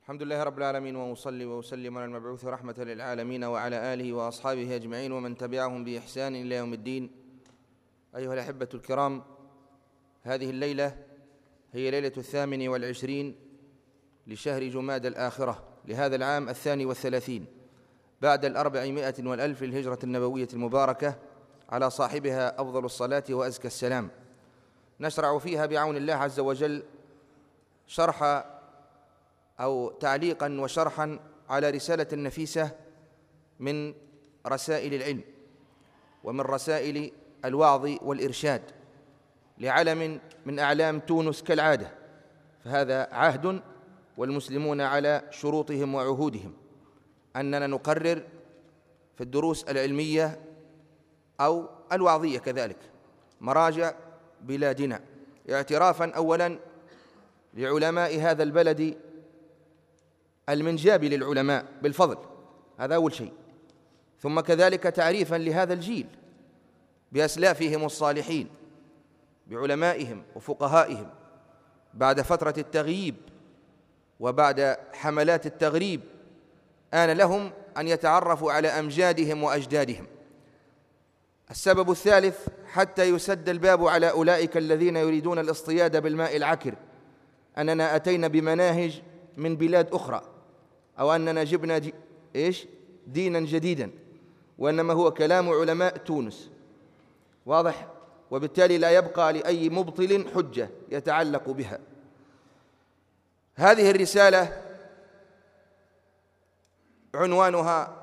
الحمد لله رب العالمين، وأصلي وأسلم على المبعوث رحمة للعالمين وعلى آله وأصحابه أجمعين ومن تبعهم بإحسان إلى يوم الدين. أيها الأحبة الكرام، هذه الليلة هي ليلة 28 لشهر جمادى الآخرة لهذا العام 32 بعد 400 الهجرة النبوية المباركة، على صاحبها أفضل الصلاة وأزكى السلام. نشرع فيها بعون الله عز وجل شرح أو تعليقا وشرحا على رسالة نفيسة من رسائل العلم ومن رسائل الوعظ والإرشاد لعلم من أعلام تونس كالعادة، فهذا عهد والمسلمون على شروطهم وعهودهم أننا نقرر في الدروس العلمية أو الوعظية كذلك مراجع بلادنا، اعترافا أولا لعلماء هذا البلد المنجاب للعلماء بالفضل، هذا أول شيء، ثم كذلك تعريفا لهذا الجيل بأسلافهم الصالحين بعلمائهم وفقهائهم بعد فترة التغييب وبعد حملات التغريب. آن لهم أن يتعرفوا على أمجادهم وأجدادهم. السبب الثالث حتى يسد الباب على أولئك الذين يريدون الاصطياد بالماء العكر، أننا أتينا بمناهج من بلاد أخرى أو أننا جبنا دينا جديدا، وإنما هو كلام علماء تونس، واضح؟ وبالتالي لا يبقى لأي مبطل حجة يتعلق بها. هذه الرسالة عنوانها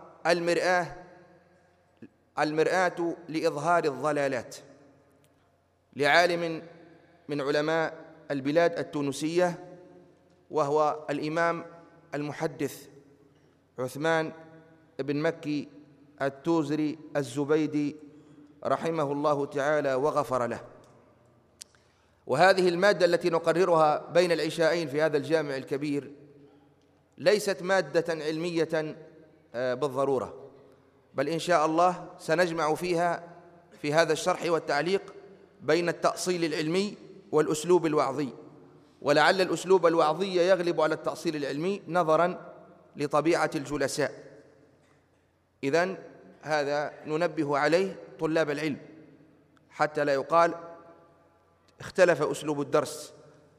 المرآة لإظهار الضلالات، لعالم من علماء البلاد التونسية، وهو الإمام المحدث عثمان بن مكي التوزري الزبيدي رحمه الله تعالى وغفر له. وهذه المادة التي نقررها بين العشاءين في هذا الجامع الكبير ليست مادة علمية بالضرورة، بل إن شاء الله سنجمع فيها في هذا الشرح والتعليق بين التأصيل العلمي والأسلوب الوعظي، ولعل الأسلوب الوعظي يغلب على التأصيل العلمي نظرا لطبيعة الجلساء. إذن هذا ننبه عليه طلاب العلم حتى لا يقال اختلف أسلوب الدرس،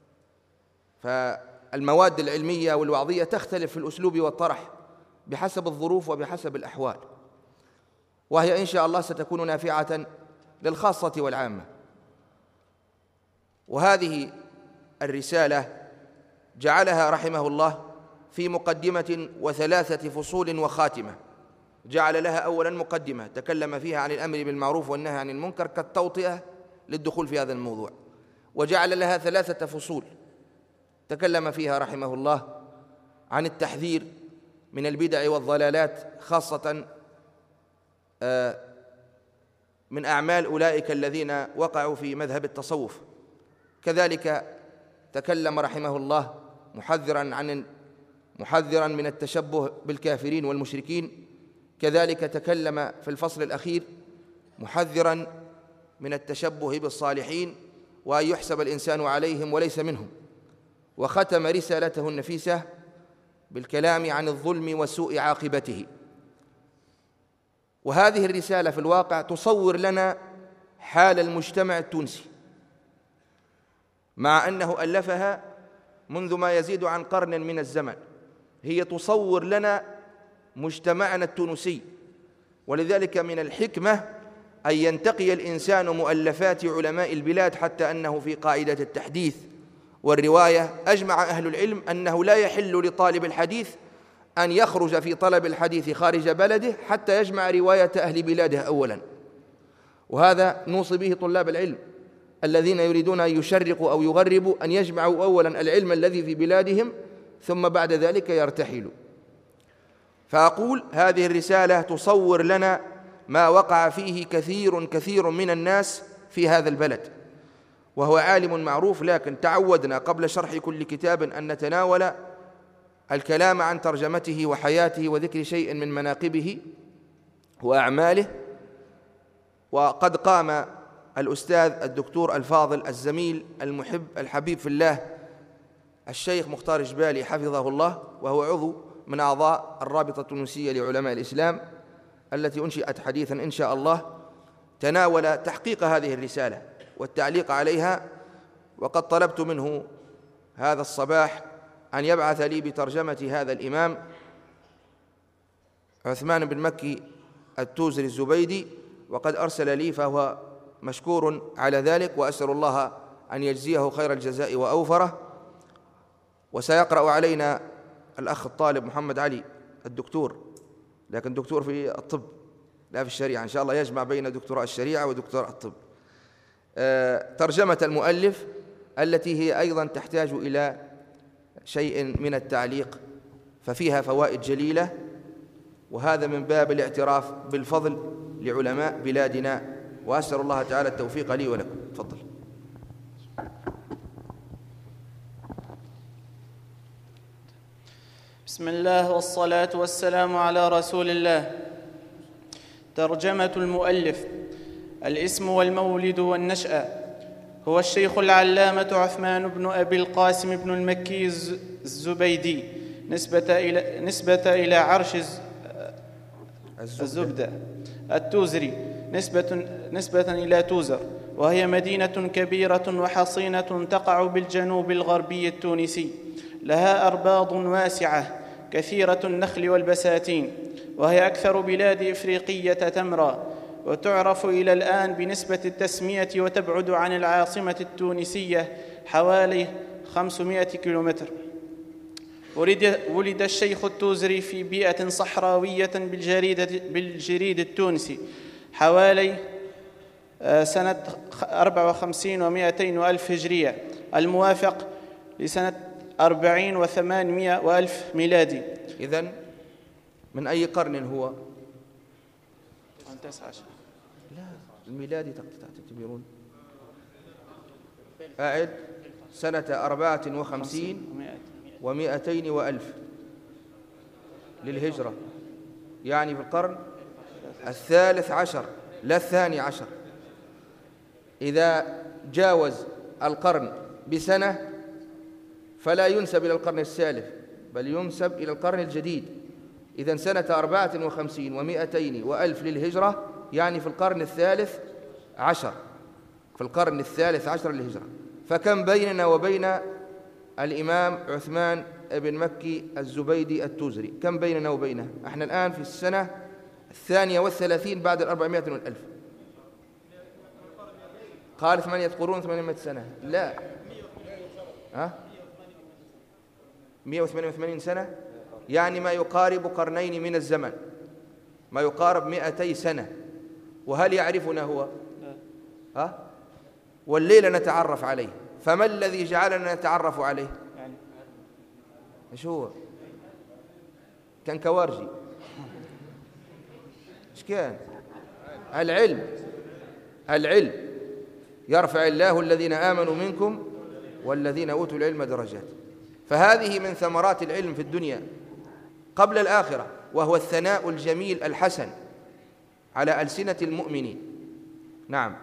فالمواد العلمية والوعظية تختلف في الأسلوب والطرح بحسب الظروف وبحسب الأحوال، وهي إن شاء الله ستكون نافعة للخاصة والعامة. وهذه الرسالة جعلها رحمه الله في مقدمة و3 فصول وخاتمة. جعل لها أولا مقدمة تكلم فيها عن الأمر بالمعروف والنهي عن المنكر كالتوطئة للدخول في هذا الموضوع، وجعل لها 3 فصول تكلم فيها رحمه الله عن التحذير من البدع والضلالات، خاصة من أعمال أولئك الذين وقعوا في مذهب التصوف. كذلك تكلم رحمه الله محذرا من التشبه بالكافرين والمشركين. كذلك تكلم في الفصل الأخير محذرا من التشبه بالصالحين وأن يحسب الإنسان عليهم وليس منهم. وختم رسالته النفيسة بالكلام عن الظلم وسوء عاقبته. وهذه الرسالة في الواقع تصور لنا حال المجتمع التونسي، مع أنه ألفها منذ ما يزيد عن قرن من الزمن. هي تصور لنا مجتمعنا التونسي، ولذلك من الحكمة أن ينتقي الإنسان مؤلفات علماء البلاد، حتى أنه في قاعدة التحديث والرواية أجمع أهل العلم أنه لا يحل لطالب الحديث أن يخرج في طلب الحديث خارج بلده حتى يجمع رواية أهل بلاده أولا. وهذا نوصي به طلاب العلم الذين يريدون أن يشرقوا أو يغربوا، أن يجمعوا أولا العلم الذي في بلادهم ثم بعد ذلك يرتحلوا. فأقول هذه الرسالة تصور لنا ما وقع فيه كثير من الناس في هذا البلد، وهو عالم معروف، لكن تعودنا قبل شرح كل كتاب أن نتناول الكلام عن ترجمته وحياته وذكر شيء من مناقبه وأعماله. وقد قام الأستاذ الدكتور الفاضل الزميل المحب الحبيب في الله الشيخ مختار جبالي حفظه الله، وهو عضو من أعضاء الرابطة التونسية لعلماء الإسلام التي أنشئت حديثا إن شاء الله، تناول تحقيق هذه الرسالة والتعليق عليها. وقد طلبت منه هذا الصباح أن يبعث لي بترجمة هذا الإمام عثمان بن مكي التوزري الزبيدي، وقد أرسل لي، فهو مشكور على ذلك، وأسأل الله أن يجزيه خير الجزاء وأوفره. وسيقرأ علينا الأخ الطالب محمد علي الدكتور، لكن دكتور في الطب لا في الشريعة، إن شاء الله يجمع بين دكتوراه الشريعة ودكتوراه الطب، ترجمة المؤلف التي هي أيضا تحتاج إلى شيء من التعليق، ففيها فوائد جليلة، وهذا من باب الاعتراف بالفضل لعلماء بلادنا، وأسأل الله تعالى التوفيق لي ولكم. تفضل. بسم الله والصلاة والسلام على رسول الله. ترجمة المؤلف. الاسم والمولد والنشأة. هو الشيخ العلامة عثمان بن أبي القاسم بن المكي الزبيدي، نسبة إلى عرش الزبدة التوزري، نسبة إلى توزر، وهي مدينة كبيرة وحصينة تقع بالجنوب الغربي التونسي، لها أرباض واسعة كثيرة النخل والبساتين، وهي أكثر بلاد إفريقية تمرا، وتعرف إلى الآن بنسبة التسمية، وتبعد عن العاصمة التونسية حوالي 500 كيلومتر. ولد الشيخ التوزري في بيئة صحراوية بالجريد التونسي حوالي سنة 54 و200 وألف هجرية، الموافق لسنة 40 و800 وألف ميلادي. إذن من أي قرن هو؟ 19. لا، الميلادي تعتبرون أعد سنة 54 و200 وألف للهجرة، يعني في القرن 13 لا 12. إذا جاوز القرن بسنة فلا ينسب إلى القرن الثالث، بل ينسب إلى القرن الجديد. إذن سنة 54 و200 وألف للهجرة، يعني في القرن 13، في القرن 13 للهجرة. فكم بيننا وبين الإمام عثمان بن مكي الزبيدي التوزري؟ كم بيننا وبينه؟ احنا الآن في السنة 32 بعد 400 والألف. قال 8 قرون 800 سنة. لا، 188 سنة، يعني ما يقارب قرنين من الزمن، ما يقارب 200 سنة. وهل يعرفنا هو؟ والليلة نتعرف عليه، فما الذي جعلنا نتعرف عليه؟ ايش هو؟ كان كوارجي. ايش كان؟ العلم. يرفع الله الذين آمنوا منكم والذين أوتوا العلم درجات. فهذه من ثمرات العلم في الدنيا قبل الآخرة، وهو الثناء الجميل الحسن على ألسنة المؤمنين. نعم.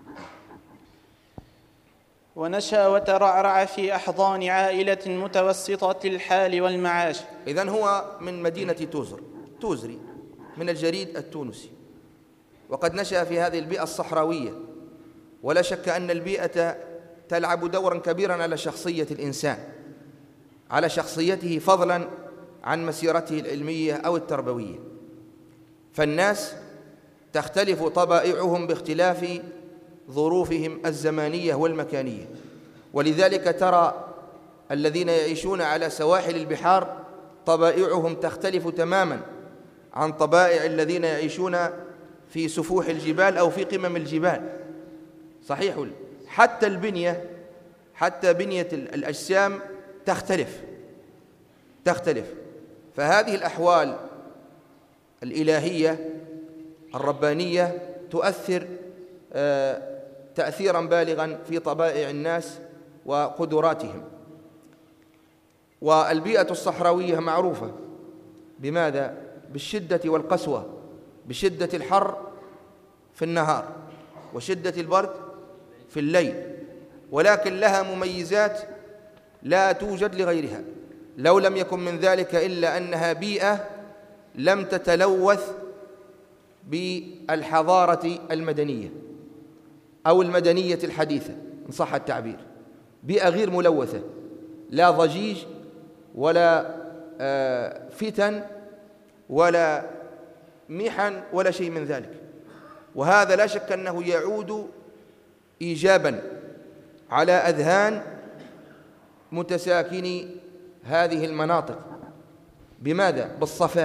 ونشأ وترعرع في أحضان عائلة متوسطة الحال والمعاش. إذن هو من مدينة توزري من الجريد التونسي، وقد نشأ في هذه البيئة الصحراوية، ولا شك أن البيئة تلعب دورا كبيرا على شخصية الإنسان، على شخصيته، فضلا عن مسيرته العلمية أو التربوية. فالناس تختلف طبائعهم باختلاف ظروفهم الزمانية والمكانية، ولذلك ترى الذين يعيشون على سواحل البحار طبائعهم تختلف تماما عن طبائع الذين يعيشون في سفوح الجبال أو في قمم الجبال. صحيح، حتى بنية الأجسام تختلف. فهذه الأحوال الإلهية الربانية تؤثر تأثيرا بالغا في طبائع الناس وقدراتهم. والبيئة الصحراوية معروفة بماذا؟ بالشدة والقسوة، بشدة الحر في النهار وشدة البرد في الليل، ولكن لها مميزات لا توجد لغيرها، لو لم يكن من ذلك إلا أنها بيئة لم تتلوث بالحضارة المدنية أو المدنية الحديثة إن صح التعبير، بيئة غير ملوثة، لا ضجيج ولا فتن ولا محن ولا شيء من ذلك. وهذا لا شك أنه يعود إيجابا على أذهان متساكني هذه المناطق. بماذا؟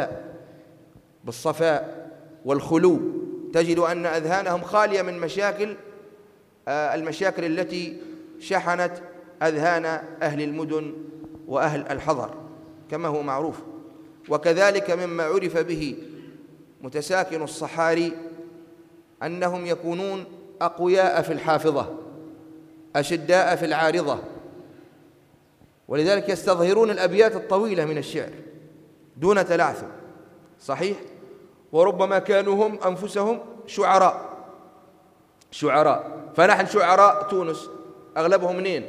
بالصفاء والخلو. تجد أن أذهانهم خالية من المشاكل التي شحنت أذهان أهل المدن وأهل الحضر كما هو معروف. وكذلك مما عرف به متساكن الصحاري أنهم يكونون أقوياء في الحافظة، أشداء في العارضة، ولذلك يستظهرون الأبيات الطويلة من الشعر دون تلعثم. صحيح؟ وربما كانوا هم أنفسهم شعراء. فنحن شعراء تونس أغلبهم منين؟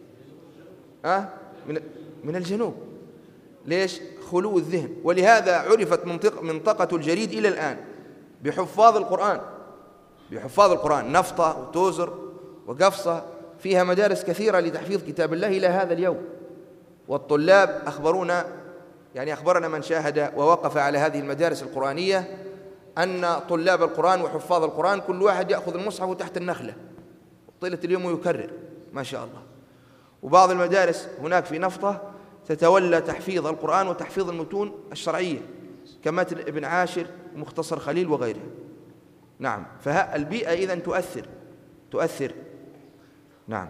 من الجنوب. ليش؟ خلو الذهن. ولهذا عرفت منطقة الجريد إلى الآن بحفاظ القرآن، نفطة وتوزر وقفصة، فيها مدارس كثيرة لتحفيظ كتاب الله إلى هذا اليوم. والطلاب أخبرنا من شاهد ووقف على هذه المدارس القرآنية أن طلاب القرآن وحفاظ القرآن كل واحد يأخذ المصحف تحت النخلة طيلة اليوم ويكرر ما شاء الله. وبعض المدارس هناك في نفطة تتولى تحفيظ القرآن وتحفيظ المتون الشرعية كمتن ابن عاشر ومختصر خليل وغيره. نعم، فالبيئة إذن تؤثر. نعم.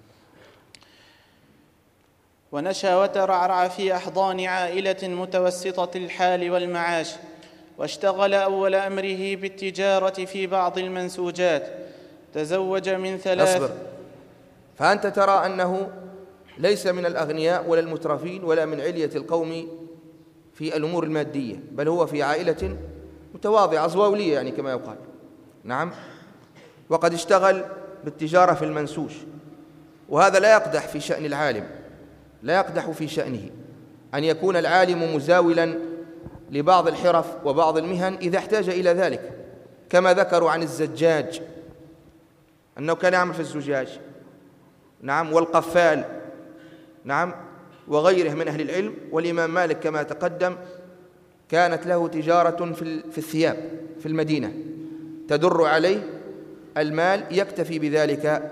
ونشأ وترعرع في أحضان عائلة متوسطة الحال والمعاش، واشتغل أول أمره بالتجارة في بعض المنسوجات. تزوج من 3. أصبر. فأنت ترى أنه ليس من الأغنياء ولا المترفين ولا من علية القوم في الأمور المادية، بل هو في عائلة متواضعة زواولية يعني كما يقال. نعم. وقد اشتغل بالتجارة في المنسوج، وهذا لا يقدح في شأن العالم، لا يقدح في شأنه أن يكون العالم مزاولا لبعض الحرف وبعض المهن إذا احتاج إلى ذلك، كما ذكروا عن الزجاج أنه كان يعمل في الزجاج. نعم. والقفال. نعم. وغيره من أهل العلم. والإمام مالك كما تقدم كانت له تجارة في الثياب في المدينة تدر عليه المال يكتفي بذلك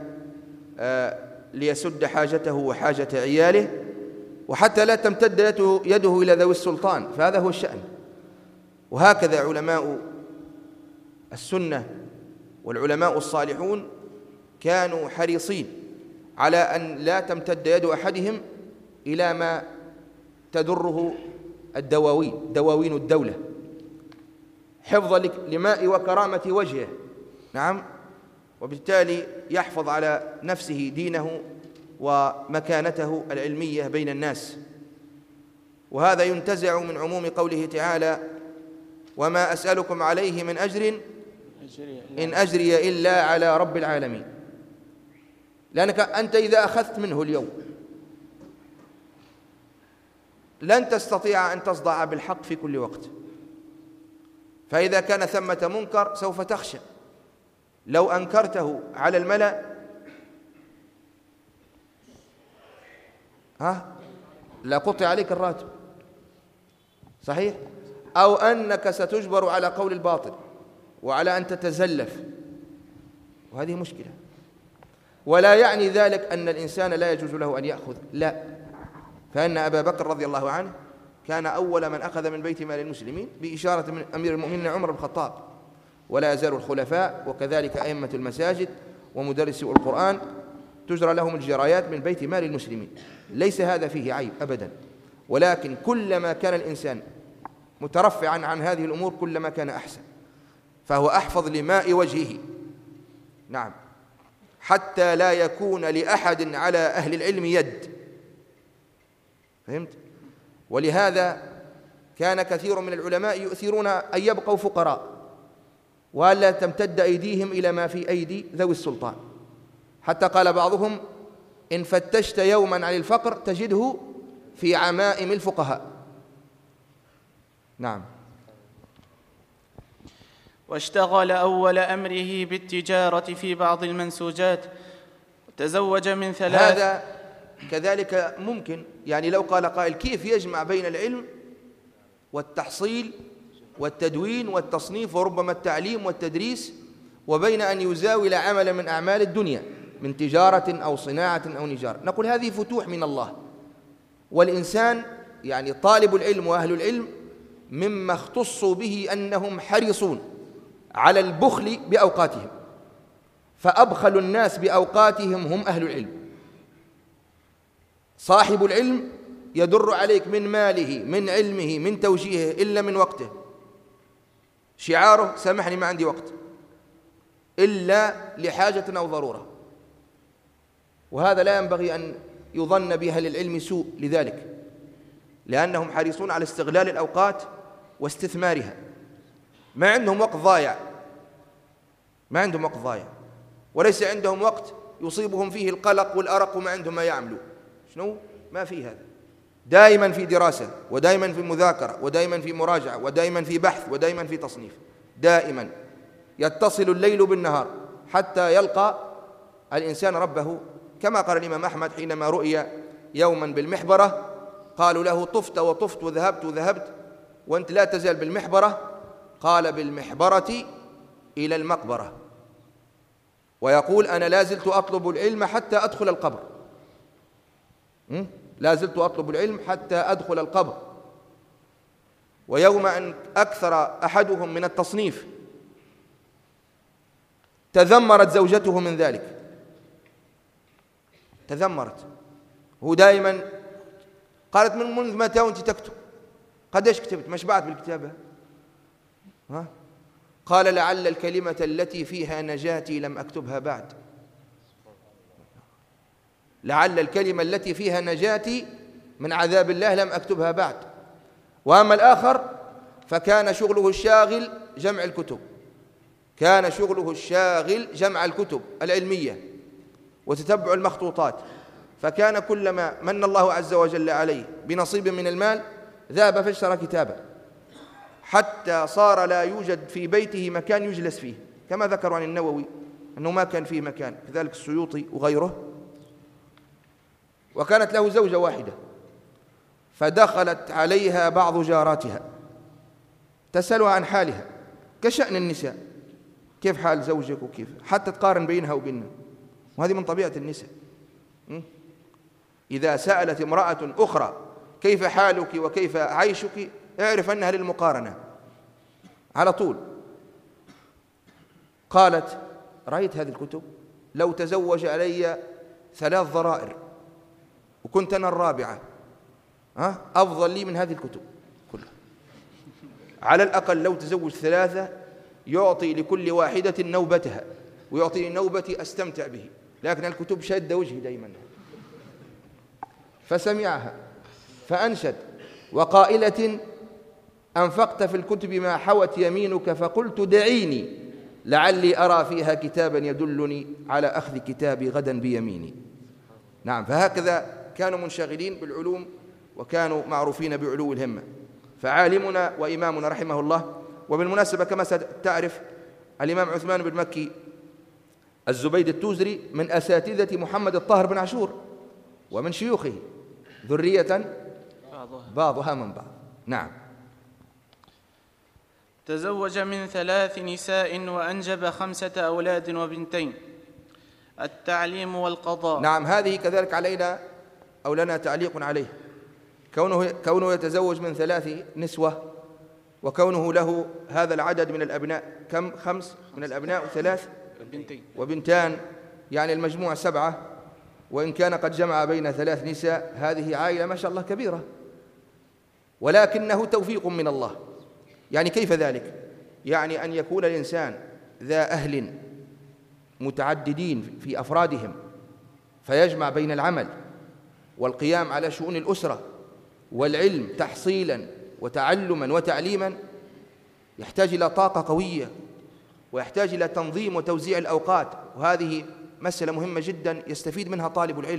ليسد حاجته وحاجة عياله، وحتى لا تمتد يده إلى ذوي السلطان، فهذا هو الشأن. وهكذا علماء السنة والعلماء الصالحون كانوا حريصين على أن لا تمتد يد أحدهم إلى ما تدره دواوين الدولة، حفظا لماء وكرامة وجهه. نعم. وبالتالي يحفظ على نفسه دينه ومكانته العلمية بين الناس. وهذا ينتزع من عموم قوله تعالى: وما أسألكم عليه من أجر إن أجري إلا على رب العالمين. لأنك أنت إذا أخذت منه اليوم لن تستطيع أن تصدع بالحق في كل وقت، فإذا كان ثمة منكر سوف تخشى لو أنكرته على الملأ لا قطع عليك الراتب. صحيح؟ أو أنك ستجبر على قول الباطل وعلى أن تتزلف، وهذه مشكلة. ولا يعني ذلك أن الإنسان لا يجوز له أن يأخذ، لا، فإن أبا بكر رضي الله عنه كان أول من أخذ من بيت مال المسلمين بإشارة من أمير المؤمنين عمر بن الخطاب، ولا يزال الخلفاء وكذلك أئمة المساجد ومدرسي القرآن تجرى لهم الجرايات من بيت مال المسلمين، ليس هذا فيه عيب أبدا، ولكن كلما كان الإنسان مترفعا عن هذه الأمور كلما كان أحسن، فهو أحفظ لماء وجهه. نعم. حتى لا يكون لأحد على أهل العلم يد. فهمت؟ ولهذا كان كثير من العلماء يؤثرون أن يبقوا فقراء وألا تمتد أيديهم إلى ما في أيدي ذوي السلطان، حتى قال بعضهم: إن فتشت يوما عن الفقر تجده في عمائم الفقهاء. نعم. واشتغل أول أمره بالتجارة في بعض المنسوجات، وتزوج من 3. هذا كذلك ممكن، يعني لو قال قائل كيف يجمع بين العلم والتحصيل والتدوين والتصنيف وربما التعليم والتدريس وبين أن يزاول عملا من أعمال الدنيا من تجارة أو صناعة أو نجارة؟ نقول هذه فتوح من الله، والإنسان يعني طالب العلم وأهل العلم مما اختصوا به أنهم حريصون على البخل بأوقاتهم، فأبخل الناس بأوقاتهم هم أهل العلم. صاحب العلم يدر عليك من ماله من علمه من توجيهه إلا من وقته، شعاره سامحني ما عندي وقت إلا لحاجة أو ضرورة، وهذا لا ينبغي أن يظن بأهل العلم سوء لذلك، لأنهم حريصون على استغلال الأوقات واستثمارها، ما عندهم وقت ضايع، ما عندهم وقت ضايع، وليس عندهم وقت يصيبهم فيه القلق والأرق وما عندهم ما يعملوا. شنو؟ ما في هذا، دائما في دراسة ودائما في مذاكرة ودائما في مراجعة ودائما في بحث ودائما في تصنيف، دائما يتصل الليل بالنهار حتى يلقى الإنسان ربه، كما قال الإمام أحمد حينما رؤي يوما بالمحبرة قالوا له طفت وطفت وذهبت وذهبت وأنت لا تزال بالمحبرة، قال بالمحبرة إلى المقبرة، ويقول أنا لا زلت أطلب العلم حتى أدخل القبر، لا زلت أطلب العلم حتى أدخل القبر. ويوم أن أكثر أحدهم من التصنيف تذمرت زوجته من ذلك، تذمرت، هو دائما قالت منذ متى وأنت تكتب؟ قديش كتبت؟ ما شبعت بالكتابة؟ قال لعل الكلمة التي فيها نجاتي لم أكتبها بعد، لعل الكلمة التي فيها نجاتي من عذاب الله لم أكتبها بعد. وأما الآخر فكان شغله الشاغل جمع الكتب، كان شغله الشاغل جمع الكتب العلمية وتتبع المخطوطات، فكان كلما من الله عز وجل عليه بنصيب من المال ذهب فاشترى كتابا، حتى صار لا يوجد في بيته مكان يجلس فيه، كما ذكر عن النووي أنه ما كان فيه مكان، كذلك السيوطي وغيره. وكانت له زوجة واحدة، فدخلت عليها بعض جاراتها تسألها عن حالها كشأن النساء، كيف حال زوجك وكيف، حتى تقارن بينها وبيننا، وهذه من طبيعة النساء. إذا سألت امرأة أخرى كيف حالك وكيف عيشك اعرف أنها للمقارنة على طول. قالت رأيت هذه الكتب لو تزوج علي 3 ضرائر وكنت أنا الرابعة أفضل لي من هذه الكتب كلها، على الأقل لو تزوج 3 يعطي لكل واحدة نوبتها ويعطي نوبتي أستمتع به، لكن الكتب شد وجهي دائما. فسمعها فأنشد وقائلة أنفقت في الكتب ما حوت يمينك فقلت دعيني لعلي أرى فيها كتابا يدلني على أخذ كتابي غدا بيميني. نعم، فهكذا كانوا منشغلين بالعلوم وكانوا معروفين بعلو الهمة. فعالمنا وإمامنا رحمه الله، وبالمناسبة كما ستعرف الإمام عثمان بن مكي الزبيد التوزري من أساتذة محمد الطاهر بن عاشور ومن شيوخه، ذرية بعضها من بعض. نعم. تزوج من 3 نساء وأنجب 5 أولاد وبنتين. التعليم والقضاء. نعم، هذه كذلك علينا أو لنا تعليق عليه، كونه يتزوج من 3 نسوة، وكونه له هذا العدد من الأبناء، كم؟ 5 من الأبناء و3 وبنتان، يعني المجموع 7، وإن كان قد جمع بين 3 نساء، هذه عائلة ما شاء الله كبيرة، ولكنه توفيق من الله. يعني كيف ذلك؟ يعني أن يكون الإنسان ذا أهل متعددين في أفرادهم، فيجمع بين العمل والقيام على شؤون الأسرة والعلم تحصيلا وتعلما وتعليما، يحتاج إلى طاقة قوية ويحتاج إلى تنظيم وتوزيع الأوقات، وهذه مسألة مهمة جدا يستفيد منها طالب العلم.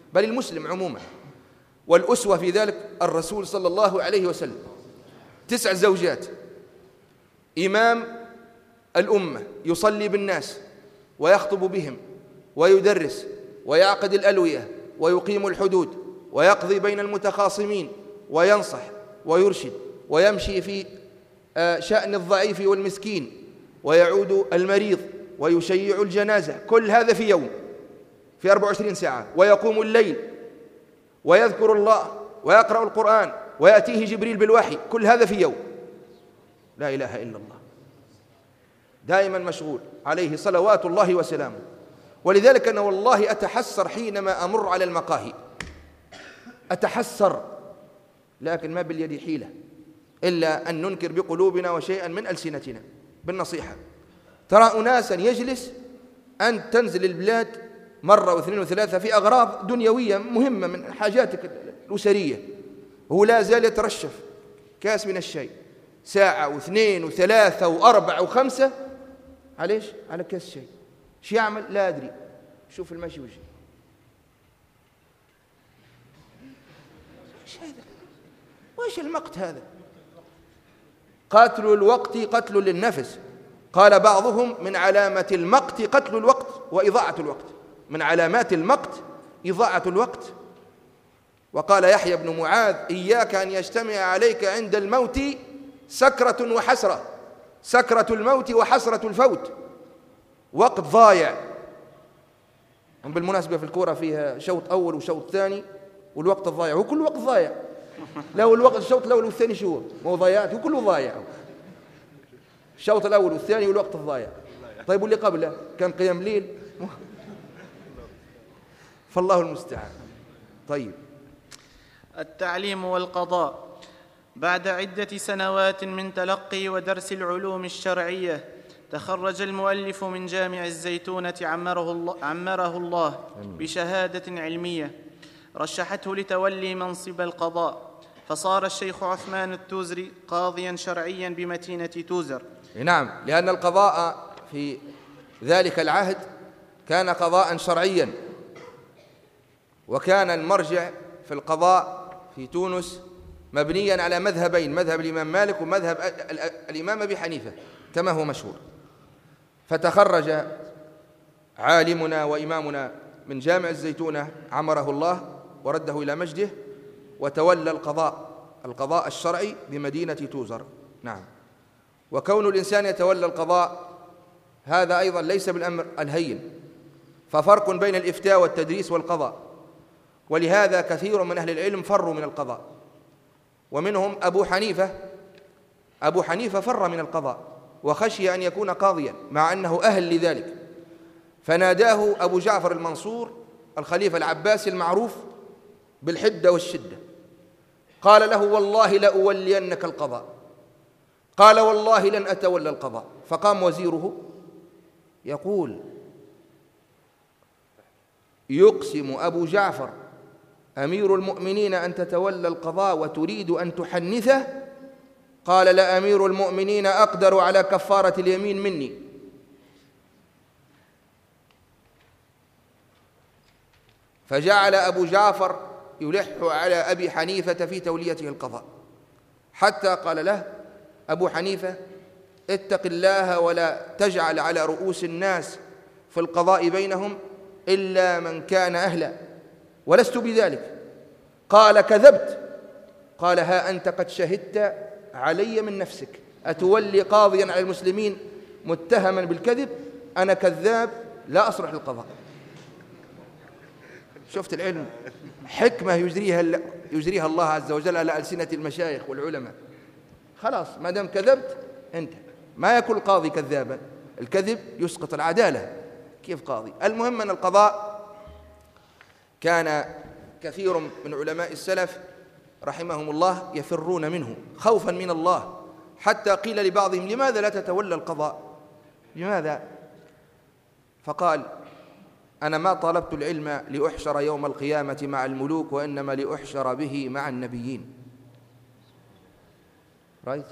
بل المسلم عموما، والأسوة في ذلك الرسول صلى الله عليه وسلم. 9 زوجات، إمام الأمة، يصلي بالناس ويخطب بهم ويدرس ويعقد الألوية ويقيم الحدود ويقضي بين المتخاصمين وينصح ويرشد ويمشي في شأن الضعيف والمسكين ويعود المريض ويشيع الجنازة، كل هذا في يوم، في 24 ساعة، ويقوم الليل ويذكر الله ويقرأ القرآن ويأتيه جبريل بالوحي، كل هذا في يوم. لا إله إلا الله، دائما مشغول عليه صلوات الله وسلامه. ولذلك أنا والله أتحسر حينما أمر على المقاهي، أتحسر، لكن ما باليد حيلة إلا أن ننكر بقلوبنا وشيئا من ألسنتنا بالنصيحة. ترى أناسا يجلس أن تنزل البلاد مرة واثنين وثلاثة في أغراض دنيوية مهمة من حاجاتك الأسرية، هو لا زال يترشف كاس من الشاي ساعة واثنين وثلاثة وأربعة وخمسة، عليش؟ على كاس شاي. شو يعمل؟ لا أدري. شوف المشي وجهي، ايش هذا؟ وايش المقت هذا؟ قتل الوقت قتل للنفس. قال بعضهم من علامة المقت قتل الوقت وإضاعة الوقت، من علامات المقت إضاعة الوقت. وقال يحيى بن معاذ إياك أن يجتمع عليك عند الموت سكرة وحسرة، سكرة الموت وحسرة الفوت، وقت ضايع. بالمناسبة في الكورة فيها شوط أول وشوط ثاني، والوقت الضايع هو كل وقت ضايع. لو الوقت الشوط الأول والثاني شو هو ضيعت، هو كله ضايع، الشوط الأول والثاني والوقت الضايع. طيب واللي قبله كان قيام ليل فالله المستعان. طيب، التعليم والقضاء. بعد عدة سنوات من تلقي ودرس العلوم الشرعية، تخرج المؤلف من جامع الزيتونة عمره الله بشهادة علمية رشحته لتولي منصب القضاء، فصار الشيخ عثمان التوزري قاضيا شرعيا بمدينة توزر. نعم، لأن القضاء في ذلك العهد كان قضاء شرعيا، وكان المرجع في القضاء في تونس مبنيا على مذهبين، مذهب الإمام مالك ومذهب الإمام أبي حنيفة كما هو مشهور. فتخرج عالمنا وإمامنا من جامع الزيتونة عمره الله ورده إلى مجده، وتولى القضاء الشرعي بمدينة توزر. نعم، وكون الإنسان يتولى القضاء هذا أيضا ليس بالأمر الهين، ففرق بين الإفتاء والتدريس والقضاء، ولهذا كثير من أهل العلم فروا من القضاء، ومنهم أبو حنيفة فر من القضاء وخشي أن يكون قاضيا مع أنه أهل لذلك، فناداه أبو جعفر المنصور الخليفة العباسي المعروف بالحدة والشدة، قال له والله لأولينك القضاء، قال والله لن أتولى القضاء. فقام وزيره يقول يقسم أبو جعفر أمير المؤمنين أن تتولى القضاء وتريد أن تحنثه؟ قال لا أمير المؤمنين أقدر على كفارة اليمين مني. فجعل أبو جعفر يلح على أبي حنيفة في توليته القضاء، حتى قال له أبو حنيفة اتق الله ولا تجعل على رؤوس الناس في القضاء بينهم إلا من كان أهلا، ولست بذلك. قال كذبت. قال ها أنت قد شهدت علي من نفسك، أتولي قاضيا على المسلمين متهما بالكذب؟ أنا كذاب لا أصلح القضاء. شفت العلم، حكمة يجريها الله عز وجل على ألسنة المشايخ والعلماء. خلاص ما دام كذبت أنت، ما يكون القاضي كذابا، الكذب يسقط العدالة، كيف قاضي؟ المهم أن القضاء كان كثير من علماء السلف رحمهم الله يفرون منه خوفا من الله، حتى قيل لبعضهم لماذا لا تتولى القضاء؟ لماذا؟ فقال أنا ما طلبت العلم لأحشر يوم القيامة مع الملوك، وإنما لأحشر به مع النبيين. رأيت؟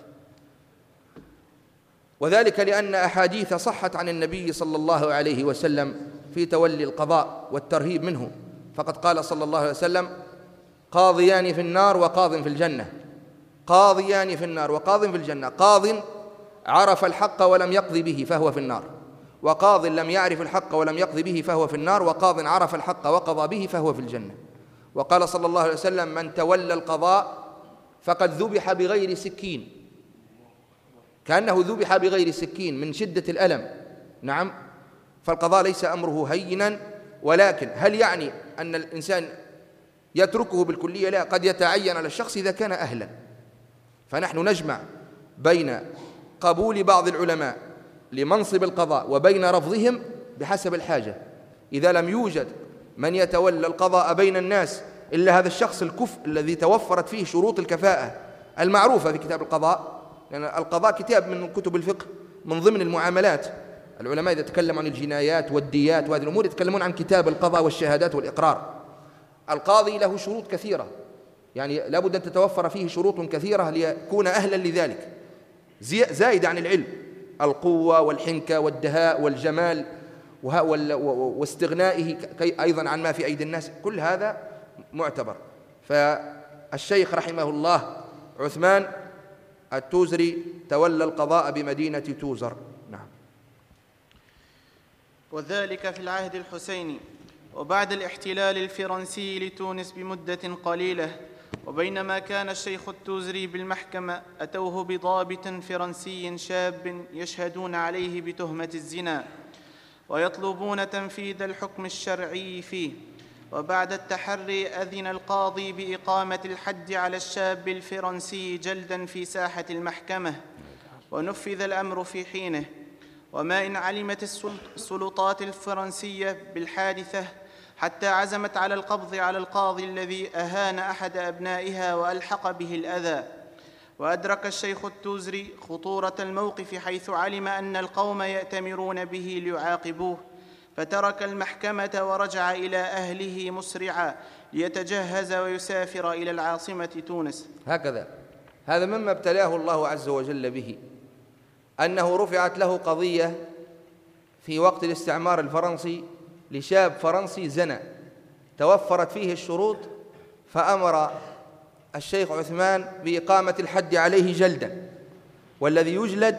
وذلك لأن أحاديث صحت عن النبي صلى الله عليه وسلم في تولي القضاء والترهيب منه، فقد قال صلى الله عليه وسلم: قاضيان في النار وقاض في الجنة. قاضيان في النار وقاض في الجنة: قاض عرف الحق ولم يقضي به فهو في النار، وقاض لم يعرف الحق ولم يقضي به فهو في النار، وقاض عرف الحق وقضى به فهو في الجنة. وقال صلى الله عليه وسلم: من تولى القضاء فقد ذبح بغير سكين، كأنه ذبح بغير سكين من شدة الألم. نعم، فالقضاء ليس أمره هينا، ولكن هل يعني أن الإنسان يتركه بالكلية؟ لا، قد يتعين على الشخص إذا كان أهلا. فنحن نجمع بين قبول بعض العلماء لمنصب القضاء وبين رفضهم بحسب الحاجة. إذا لم يوجد من يتولى القضاء بين الناس إلا هذا الشخص الكفء الذي توفرت فيه شروط الكفاءة المعروفة في كتاب القضاء، لأن القضاء كتاب من كتب الفقه من ضمن المعاملات. العلماء إذا تكلموا عن الجنايات والديات وهذه الأمور يتكلمون عن كتاب القضاء والشهادات والإقرار. القاضي له شروط كثيرة، يعني لابد أن تتوفر فيه شروط كثيرة ليكون أهلا لذلك، زائد عن العلم: القوة والحنكة والدهاء والجمال واستغنائه أيضا عن ما في أيدي الناس، كل هذا معتبر. فالشيخ رحمه الله عثمان التوزري تولى القضاء بمدينة توزر. نعم. وذلك في العهد الحسيني، وبعد الاحتلال الفرنسي لتونس بمدة قليلة. وبينما كان الشيخ التوزري بالمحكمة أتوه بضابط فرنسي شاب يشهدون عليه بتهمة الزنا ويطلبون تنفيذ الحكم الشرعي فيه. وبعد التحري أذن القاضي بإقامة الحد على الشاب الفرنسي جلدا في ساحة المحكمة، ونفذ الأمر في حينه. وما إن علمت السلطات الفرنسية بالحادثة حتى عزمت على القبض على القاضي الذي أهان أحد أبنائها وألحق به الأذى. وأدرك الشيخ التوزري خطورة الموقف حيث علم أن القوم يأتمرون به ليعاقبوه، فترك المحكمة ورجع إلى أهله مسرعا ليتجهز ويسافر إلى العاصمة تونس. هكذا، هذا مما ابتلاه الله عز وجل به، أنه رفعت له قضية في وقت الاستعمار الفرنسي لشاب فرنسي زنى، توفرت فيه الشروط، فأمر الشيخ عثمان بإقامة الحد عليه جلدا. والذي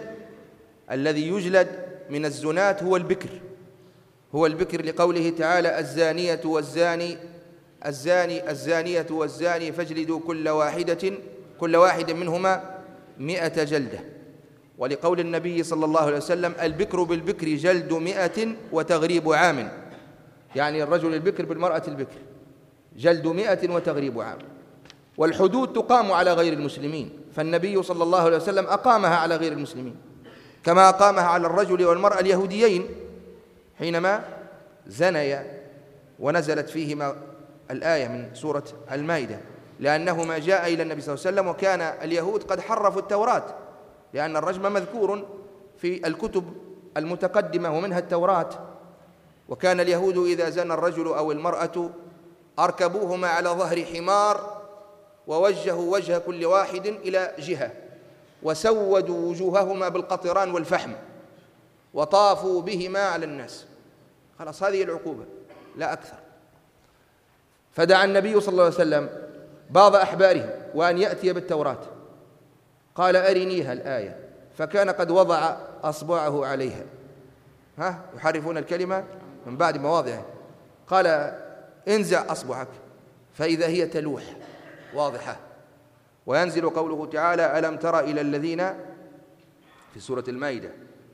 يجلد من الزنات هو البكر لقوله تعالى: الزانية والزاني الزانية والزاني فاجلدوا كل واحد منهما 100 جلدة. ولقول النبي صلى الله عليه وسلم: البكر بالبكر جلد 100 وتغريب عام، يعني الرجل البكر بالمرأة البكر جلد 100 وتغريب عام. والحدود تقام على غير المسلمين، فالنبي صلى الله عليه وسلم أقامها على غير المسلمين كما أقامها على الرجل والمرأة اليهوديين حينما زنيا، ونزلت فيهما الآية من سورة المائدة، لأنهما جاء إلى النبي صلى الله عليه وسلم وكان اليهود قد حرفوا التوراة، لأن الرجم مذكور في الكتب المتقدمة ومنها التوراة. وكان اليهود إذا زنى الرجل أو المرأة أركبوهما على ظهر حمار ووجهوا وجه كل واحد إلى جهة، وسودوا وجوههما بالقطران والفحم وطافوا بهما على الناس. خلاص، هذه العقوبة لا أكثر. فدعا النبي صلى الله عليه وسلم بعض أحباره وأن يأتي بالتوراة، قال: أرنيها الآية، فكان قد وضع أصبعه عليها. يحرفون الكلمة من بعد مواضعه. قال: انزع أصبعك، فإذا هي تلوح واضحة. وينزل قوله تعالى: ألم تر إلى الذين في سورة المائدة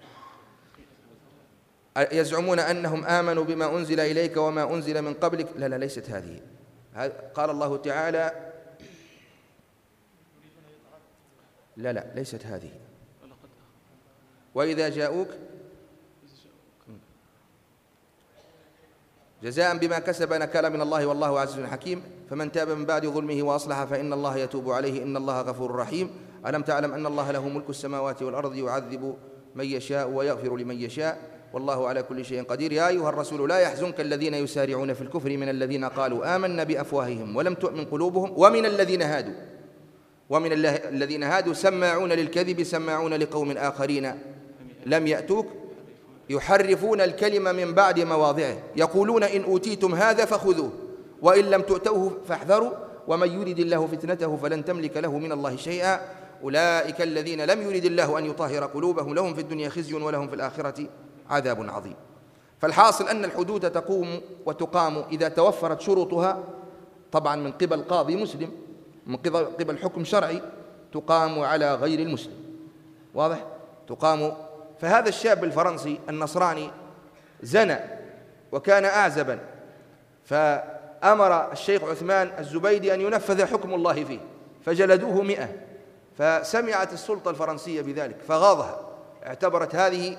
يزعمون أنهم آمنوا بما أنزل إليك وما أنزل من قبلك. لا ليست هذه. قال الله تعالى: لا ليست هذه. وإذا جاءوك جزاء بما كسب نكالا من الله والله عزيز حكيم، فمن تاب من بعد ظلمه وأصلح فإن الله يتوب عليه إن الله غفور رحيم. ألم تعلم أن الله له ملك السماوات والأرض يعذب من يشاء ويغفر لمن يشاء والله على كل شيء قدير. يا أيها الرسول لا يحزنك الذين يسارعون في الكفر من الذين قالوا آمنا بأفواههم ولم تؤمن قلوبهم ومن الذين هادوا سماعون للكذب سماعون لقوم آخرين لم يأتوك يحرفون الكلمة من بعد مواضعه يقولون إن أوتيتم هذا فخذوه وإن لم تؤتوه فاحذروا ومن يرد الله فتنته فلن تملك له من الله شيئا أولئك الذين لم يرد الله أن يطهر قلوبهم لهم في الدنيا خزي ولهم في الآخرة عذاب عظيم. فالحاصل أن الحدود تقوم وتقام إذا توفرت شروطها، طبعا من قبل قاضي مسلم، من قبل حكم شرعي، تقام على غير المسلم. واضح؟ تقام. فهذا الشاب الفرنسي النصراني زنى وكان أعزبا، فأمر الشيخ عثمان الزبيدي أن ينفذ حكم الله فيه، فجلدوه 100. فسمعت السلطة الفرنسية بذلك فغاضها، اعتبرت هذه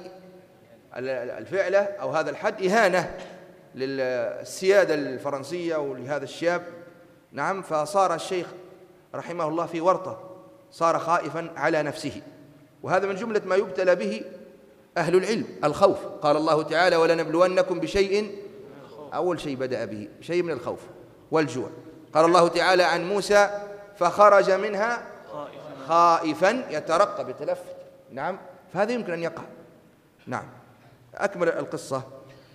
الفعلة أو هذا الحد إهانة للسيادة الفرنسية ولهذا الشاب. نعم. فصار الشيخ رحمه الله في ورطة، صار خائفا على نفسه. وهذا من جملة ما يبتلى به أهل العلم، الخوف. قال الله تعالى ولنبلونكم بشيء، أول شيء بدأ به شيء من الخوف والجوع. قال الله تعالى عن موسى فخرج منها خائفا يترقب يتلفت. نعم. فهذا يمكن أن يقع. نعم. أكمل القصة.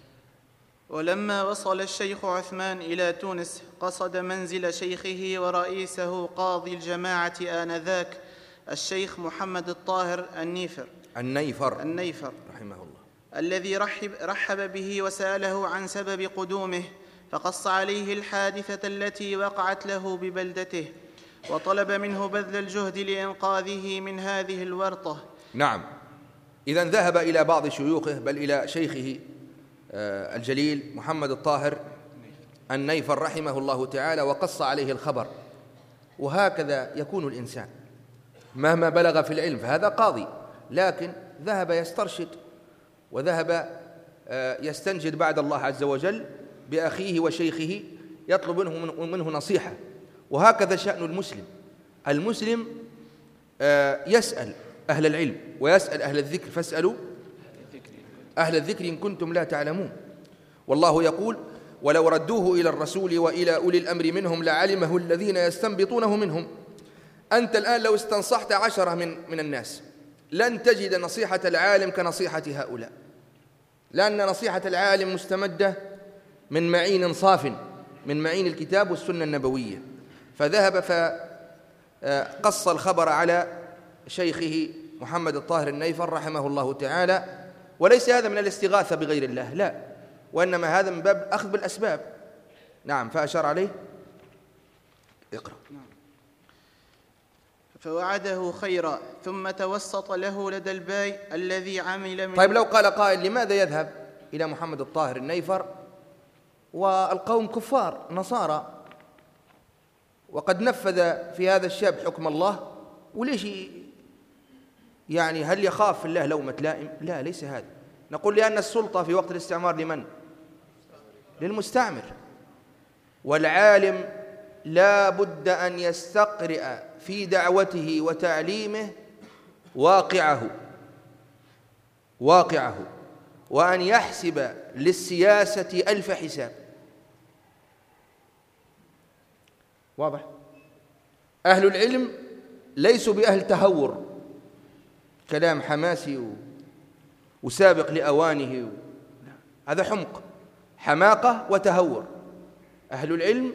ولما وصل الشيخ عثمان إلى تونس قصد منزل شيخه ورئيسه قاضي الجماعة آنذاك الشيخ محمد الطاهر النيفر رحمه الله، الذي رحب به وسأله عن سبب قدومه، فقص عليه الحادثة التي وقعت له ببلدته، وطلب منه بذل الجهد لإنقاذه من هذه الورطة. نعم. إذن ذهب إلى بعض شيوخه، بل إلى شيخه الجليل محمد الطاهر النيفر رحمه الله تعالى، وقص عليه الخبر. وهكذا يكون الإنسان مهما بلغ في العلم، فهذا قاضي، لكن ذهب يسترشد وذهب يستنجد بعد الله عز وجل بأخيه وشيخه، يطلب منه نصيحة. وهكذا شأن المسلم يسأل أهل العلم ويسأل أهل الذكر، فاسألوا أهل الذكر إن كنتم لا تعلمون. والله يقول ولو ردوه إلى الرسول وإلى أولي الأمر منهم لعلمه الذين يستنبطونه منهم. أنت الآن لو استنصحت 10 من الناس لن تجد نصيحة العالم كنصيحة هؤلاء، لأن نصيحة العالم مستمدة من معين صاف، من معين الكتاب والسنة النبوية. فذهب فقص الخبر على شيخه محمد الطاهر النيفر رحمه الله تعالى. وليس هذا من الاستغاثة بغير الله، لا، وإنما هذا من باب أخذ بالأسباب. نعم. فأشار عليه. اقرأ. فوعده خيرا ثم توسط له لدى الباي الذي عمل من. طيب لو قال قائل لماذا يذهب إلى محمد الطاهر النيفر والقوم كفار نصارى وقد نفذ في هذا الشاب حكم الله، وليش يعني هل يخاف في الله لومة لائم؟ لا، ليس هذا. نقول لأن السلطة في وقت الاستعمار لمن؟ للمستعمر. والعالم لا بد أن يستقرئ في دعوته وتعليمه واقعه وأن يحسب للسياسة 1000 حساب. واضح؟ أهل العلم ليسوا بأهل تهور، كلام حماسي وسابق لأوانه، هذا حمق، حماقة وتهور. أهل العلم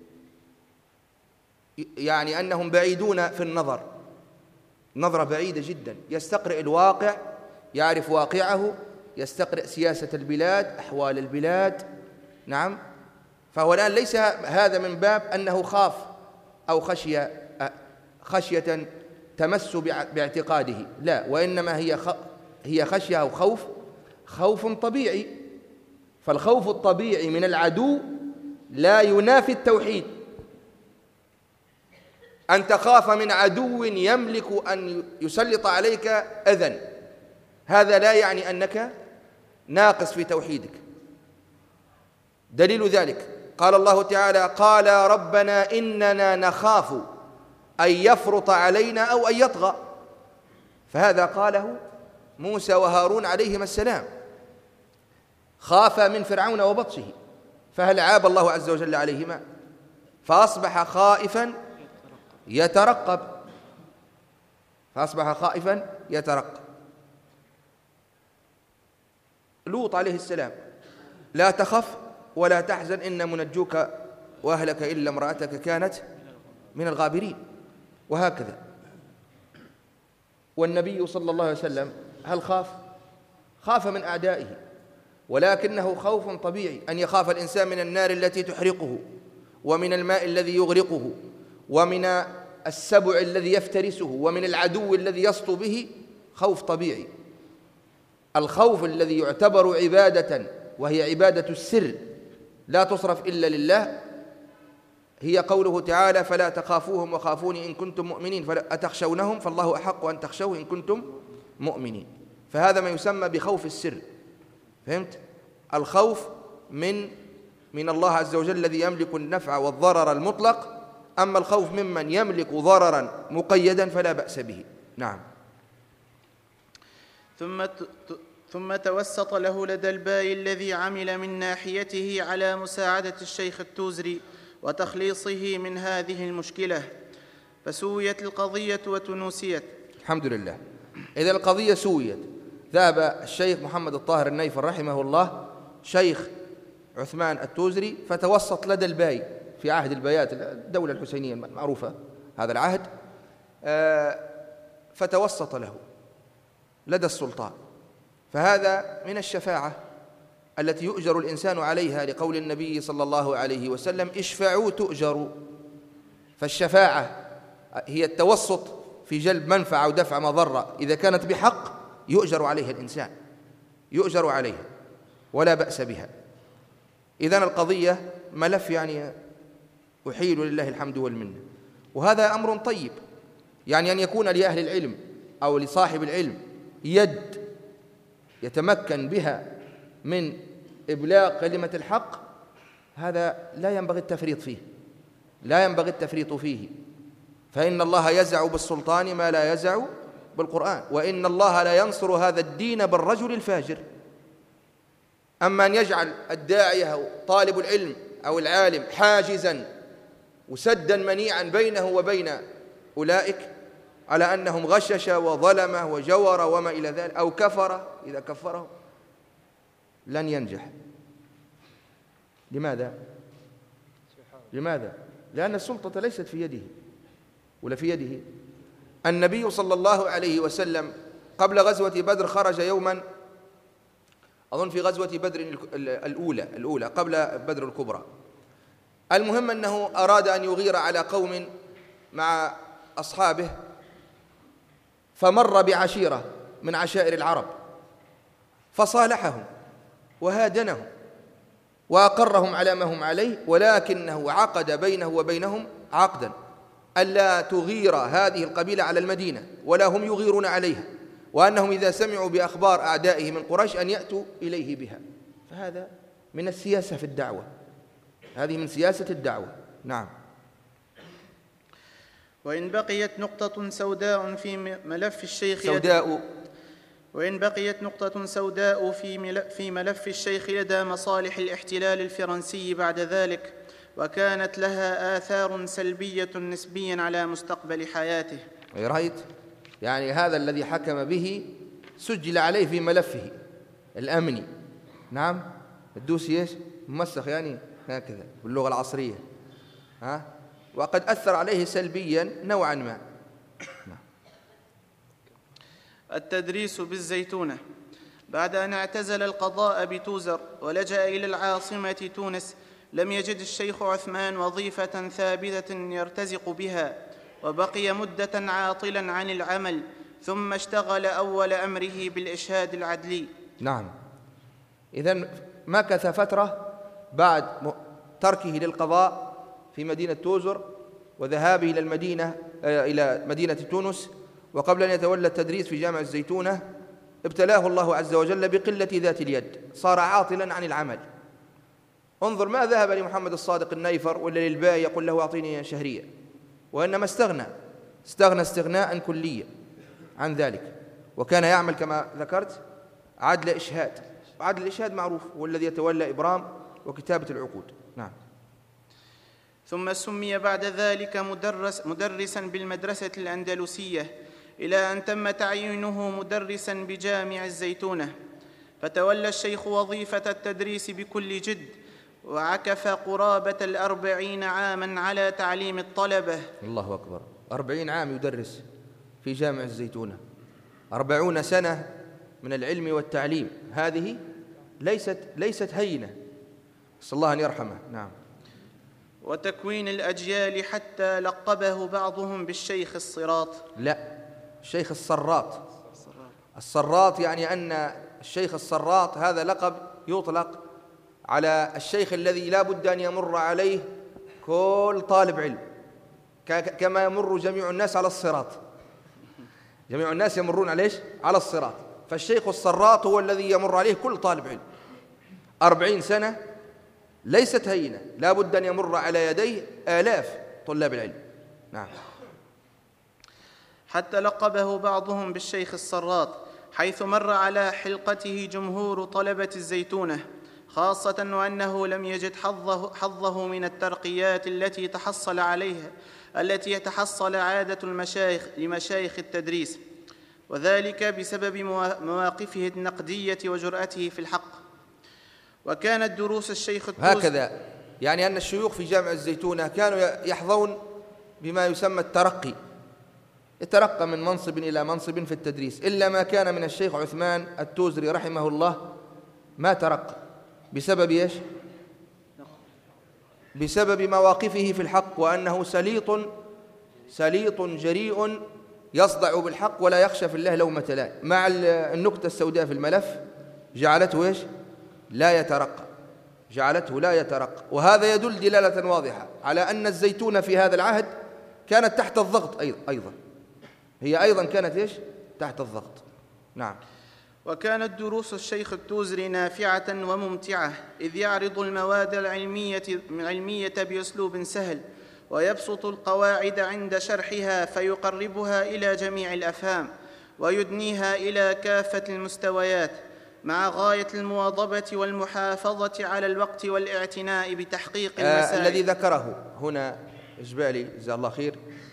يعني أنهم بعيدون في النظر، نظرة بعيدة جدا، يستقرئ الواقع، يعرف واقعه، يستقرئ سياسة البلاد، أحوال البلاد. نعم. فهو الآن ليس هذا من باب أنه خاف أو خشية تمس باعتقاده، لا، وإنما هي خشية أو خوف طبيعي. فالخوف الطبيعي من العدو لا ينافي التوحيد. أن تخاف من عدو يملك أن يسلط عليك أذى، هذا لا يعني أنك ناقص في توحيدك. دليل ذلك قال الله تعالى قال ربنا إننا نخاف أن يفرط علينا أو أن يطغى. فهذا قاله موسى وهارون عليهما السلام، خاف من فرعون وبطشه، فهل عاب الله عز وجل عليهما؟ فأصبح خائفا يترقب. لوط عليه السلام لا تخف ولا تحزن إن منجوك وأهلك إلا امرأتك كانت من الغابرين، وهكذا. والنبي صلى الله عليه وسلم هل خاف من أعدائه، ولكنه خوف طبيعي، أن يخاف الإنسان من النار التي تحرقه، ومن الماء الذي يغرقه، ومن السبع الذي يفترسه، ومن العدو الذي يسطو به، خوف طبيعي. الخوف الذي يعتبر عبادة وهي عبادة السر لا تصرف إلا لله هي قوله تعالى: فلا تخافوهم وخافوني إن كنتم مؤمنين، أتخشونهم فالله أحق أن تخشوه إن كنتم مؤمنين. فهذا ما يسمى بخوف السر. فهمت؟ الخوف من الله عز وجل الذي يملك النفع والضرر المطلق، أما الخوف ممن يملك ضررا مقيدا فلا بأس به. نعم. ثم توسط له لدى الباء الذي عمل من ناحيته على مساعدة الشيخ التوزري وتخليصه من هذه المشكلة، فسويت القضية وتنوسيت. الحمد لله. إذا القضية سويت، ذهب الشيخ محمد الطاهر النيفر رحمه الله شيخ عثمان التوزري فتوسط لدى الباي في عهد البيات، الدولة الحسينية المعروفة هذا العهد، فتوسط له لدى السلطان. فهذا من الشفاعة التي يؤجر الإنسان عليها، لقول النبي صلى الله عليه وسلم: اشفعوا تؤجروا. فالشفاعة هي التوسط في جلب منفعة ودفع مضرة، إذا كانت بحق يؤجر عليها الإنسان، يؤجر عليها ولا بأس بها. إذن القضية ملف يعني أحيل لله الحمد والمنة، وهذا أمر طيب، يعني أن يكون لأهل العلم أو لصاحب العلم يد يتمكن بها من إبلاغ كلمة الحق، هذا لا ينبغي التفريط فيه، لا ينبغي التفريط فيه. فإن الله يزع بالسلطان ما لا يزع بالقرآن، وإن الله لا ينصر هذا الدين بالرجل الفاجر. أما أن يجعل الداعية أو طالب العلم أو العالم حاجزا وسدا منيعا بينه وبين أولئك على أنهم غشش وظلم وجور وما إلى ذلك، أو كفر، إذا كفره لن ينجح. لماذا؟ لأن السلطة ليست في يده ولا في يده. النبي صلى الله عليه وسلم قبل غزوة بدر خرج يوما، أظن في غزوة بدر الأولى قبل بدر الكبرى. المهم أنه أراد أن يغير على قوم مع أصحابه، فمر بعشيرة من عشائر العرب فصالحهم وهادنهم وأقرهم على ما هم عليه، ولكنه عقد بينه وبينهم عقدا ألا تغير هذه القبيلة على المدينة ولا هم يغيرون عليها، وأنهم إذا سمعوا بأخبار أعدائه من قريش أن يأتوا إليه بها. فهذا من السياسة في الدعوة، هذه من سياسة الدعوة. نعم. وإن بقيت نقطة سوداء في ملف الشيخ في ملف الشيخ لدى مصالح الاحتلال الفرنسي بعد ذلك، وكانت لها آثار سلبية نسبيا على مستقبل حياته. رأيت؟ يعني هذا الذي حكم به سجل عليه في ملفه الأمني. نعم. الدوسي ايش؟ ممسخ يعني هكذا باللغة العصرية، وقد أثر عليه سلبيا نوعا ما. التدريس بالزيتونة. بعد أن اعتزل القضاء بتوزر ولجأ إلى العاصمة تونس، لم يجد الشيخ عثمان وظيفة ثابتة يرتزق بها، وبقي مدة عاطلا عن العمل، ثم اشتغل أول أمره بالإشهاد العدلي. نعم. إذن مكث فترة بعد تركه للقضاء في مدينة توزر وذهابه إلى مدينة تونس، وقبل أن يتولى التدريس في جامع الزيتونة ابتلاه الله عز وجل بقلة ذات اليد، صار عاطلا عن العمل. انظر، ما ذهب لمحمد الصادق النيفر ولا للباي يقول له أعطيني شهرية، وإنما استغنى استغناء كليا عن ذلك، وكان يعمل كما ذكرت عدل إشهاد. وعدل الإشهاد معروف، هو الذي يتولى إبرام وكتابة العقود. نعم. ثم سمي بعد ذلك مدرسا بالمدرسة الأندلسية، إلى أن تم تعيينه مدرسا بجامع الزيتونة، فتولى الشيخ وظيفة التدريس بكل جد، وعكف قرابة 40 عاماً على تعليم الطلبة. الله أكبر، 40 عام يدرس في جامع الزيتونة، 40 سنة من العلم والتعليم، هذه ليست هينة، نسأل الله أن يرحمه. نعم. وتكوين الأجيال حتى لقبه بعضهم بالشيخ الصراط. لا، الشيخ الصراط. الصراط يعني أن الشيخ الصراط هذا لقب يطلق على الشيخ الذي لا بد أن يمر عليه كل طالب علم، كما يمر جميع الناس على الصراط، جميع الناس يمرون على الصراط، فالشيخ الصراط هو الذي يمر عليه كل طالب علم. 40 سنة ليست هينة، لا بد أن يمر على يديه آلاف طلاب العلم. نعم. حتى لقبه بعضهم بالشيخ الصراط، حيث مر على حلقته جمهور طلبة الزيتونة، خاصة وأنه لم يجد حظه من الترقيات التي يتحصل عادة المشايخ لمشايخ التدريس، وذلك بسبب مواقفه النقدية وجرأته في الحق. وكانت دروس الشيخ التوزري هكذا، يعني أن الشيوخ في جامع الزيتونة كانوا يحظون بما يسمى الترقي، يترقى من منصب إلى منصب في التدريس، إلا ما كان من الشيخ عثمان التوزري رحمه الله ما ترقى، بسبب إيش؟ بسبب مواقفه في الحق، وأنه سليط جريء يصدع بالحق ولا يخشى في الله لومة لائم، مع النكتة السوداء في الملف جعلته إيش؟ لا يترقى، وهذا يدل دلالة واضحة على أن الزيتونة في هذا العهد كانت تحت الضغط أيضا، هي أيضا كانت إيش؟ تحت الضغط. نعم. وكانت دروس الشيخ التوزري نافعة وممتعة، إذ يعرض المواد العلمية بأسلوب سهل، ويبسط القواعد عند شرحها فيقربها إلى جميع الأفهام، ويدنيها إلى كافة المستويات، مع غاية المواظبة والمحافظة على الوقت والاعتناء بتحقيق المسائل. الذي ذكره هنا إجبالي جزاه الله خير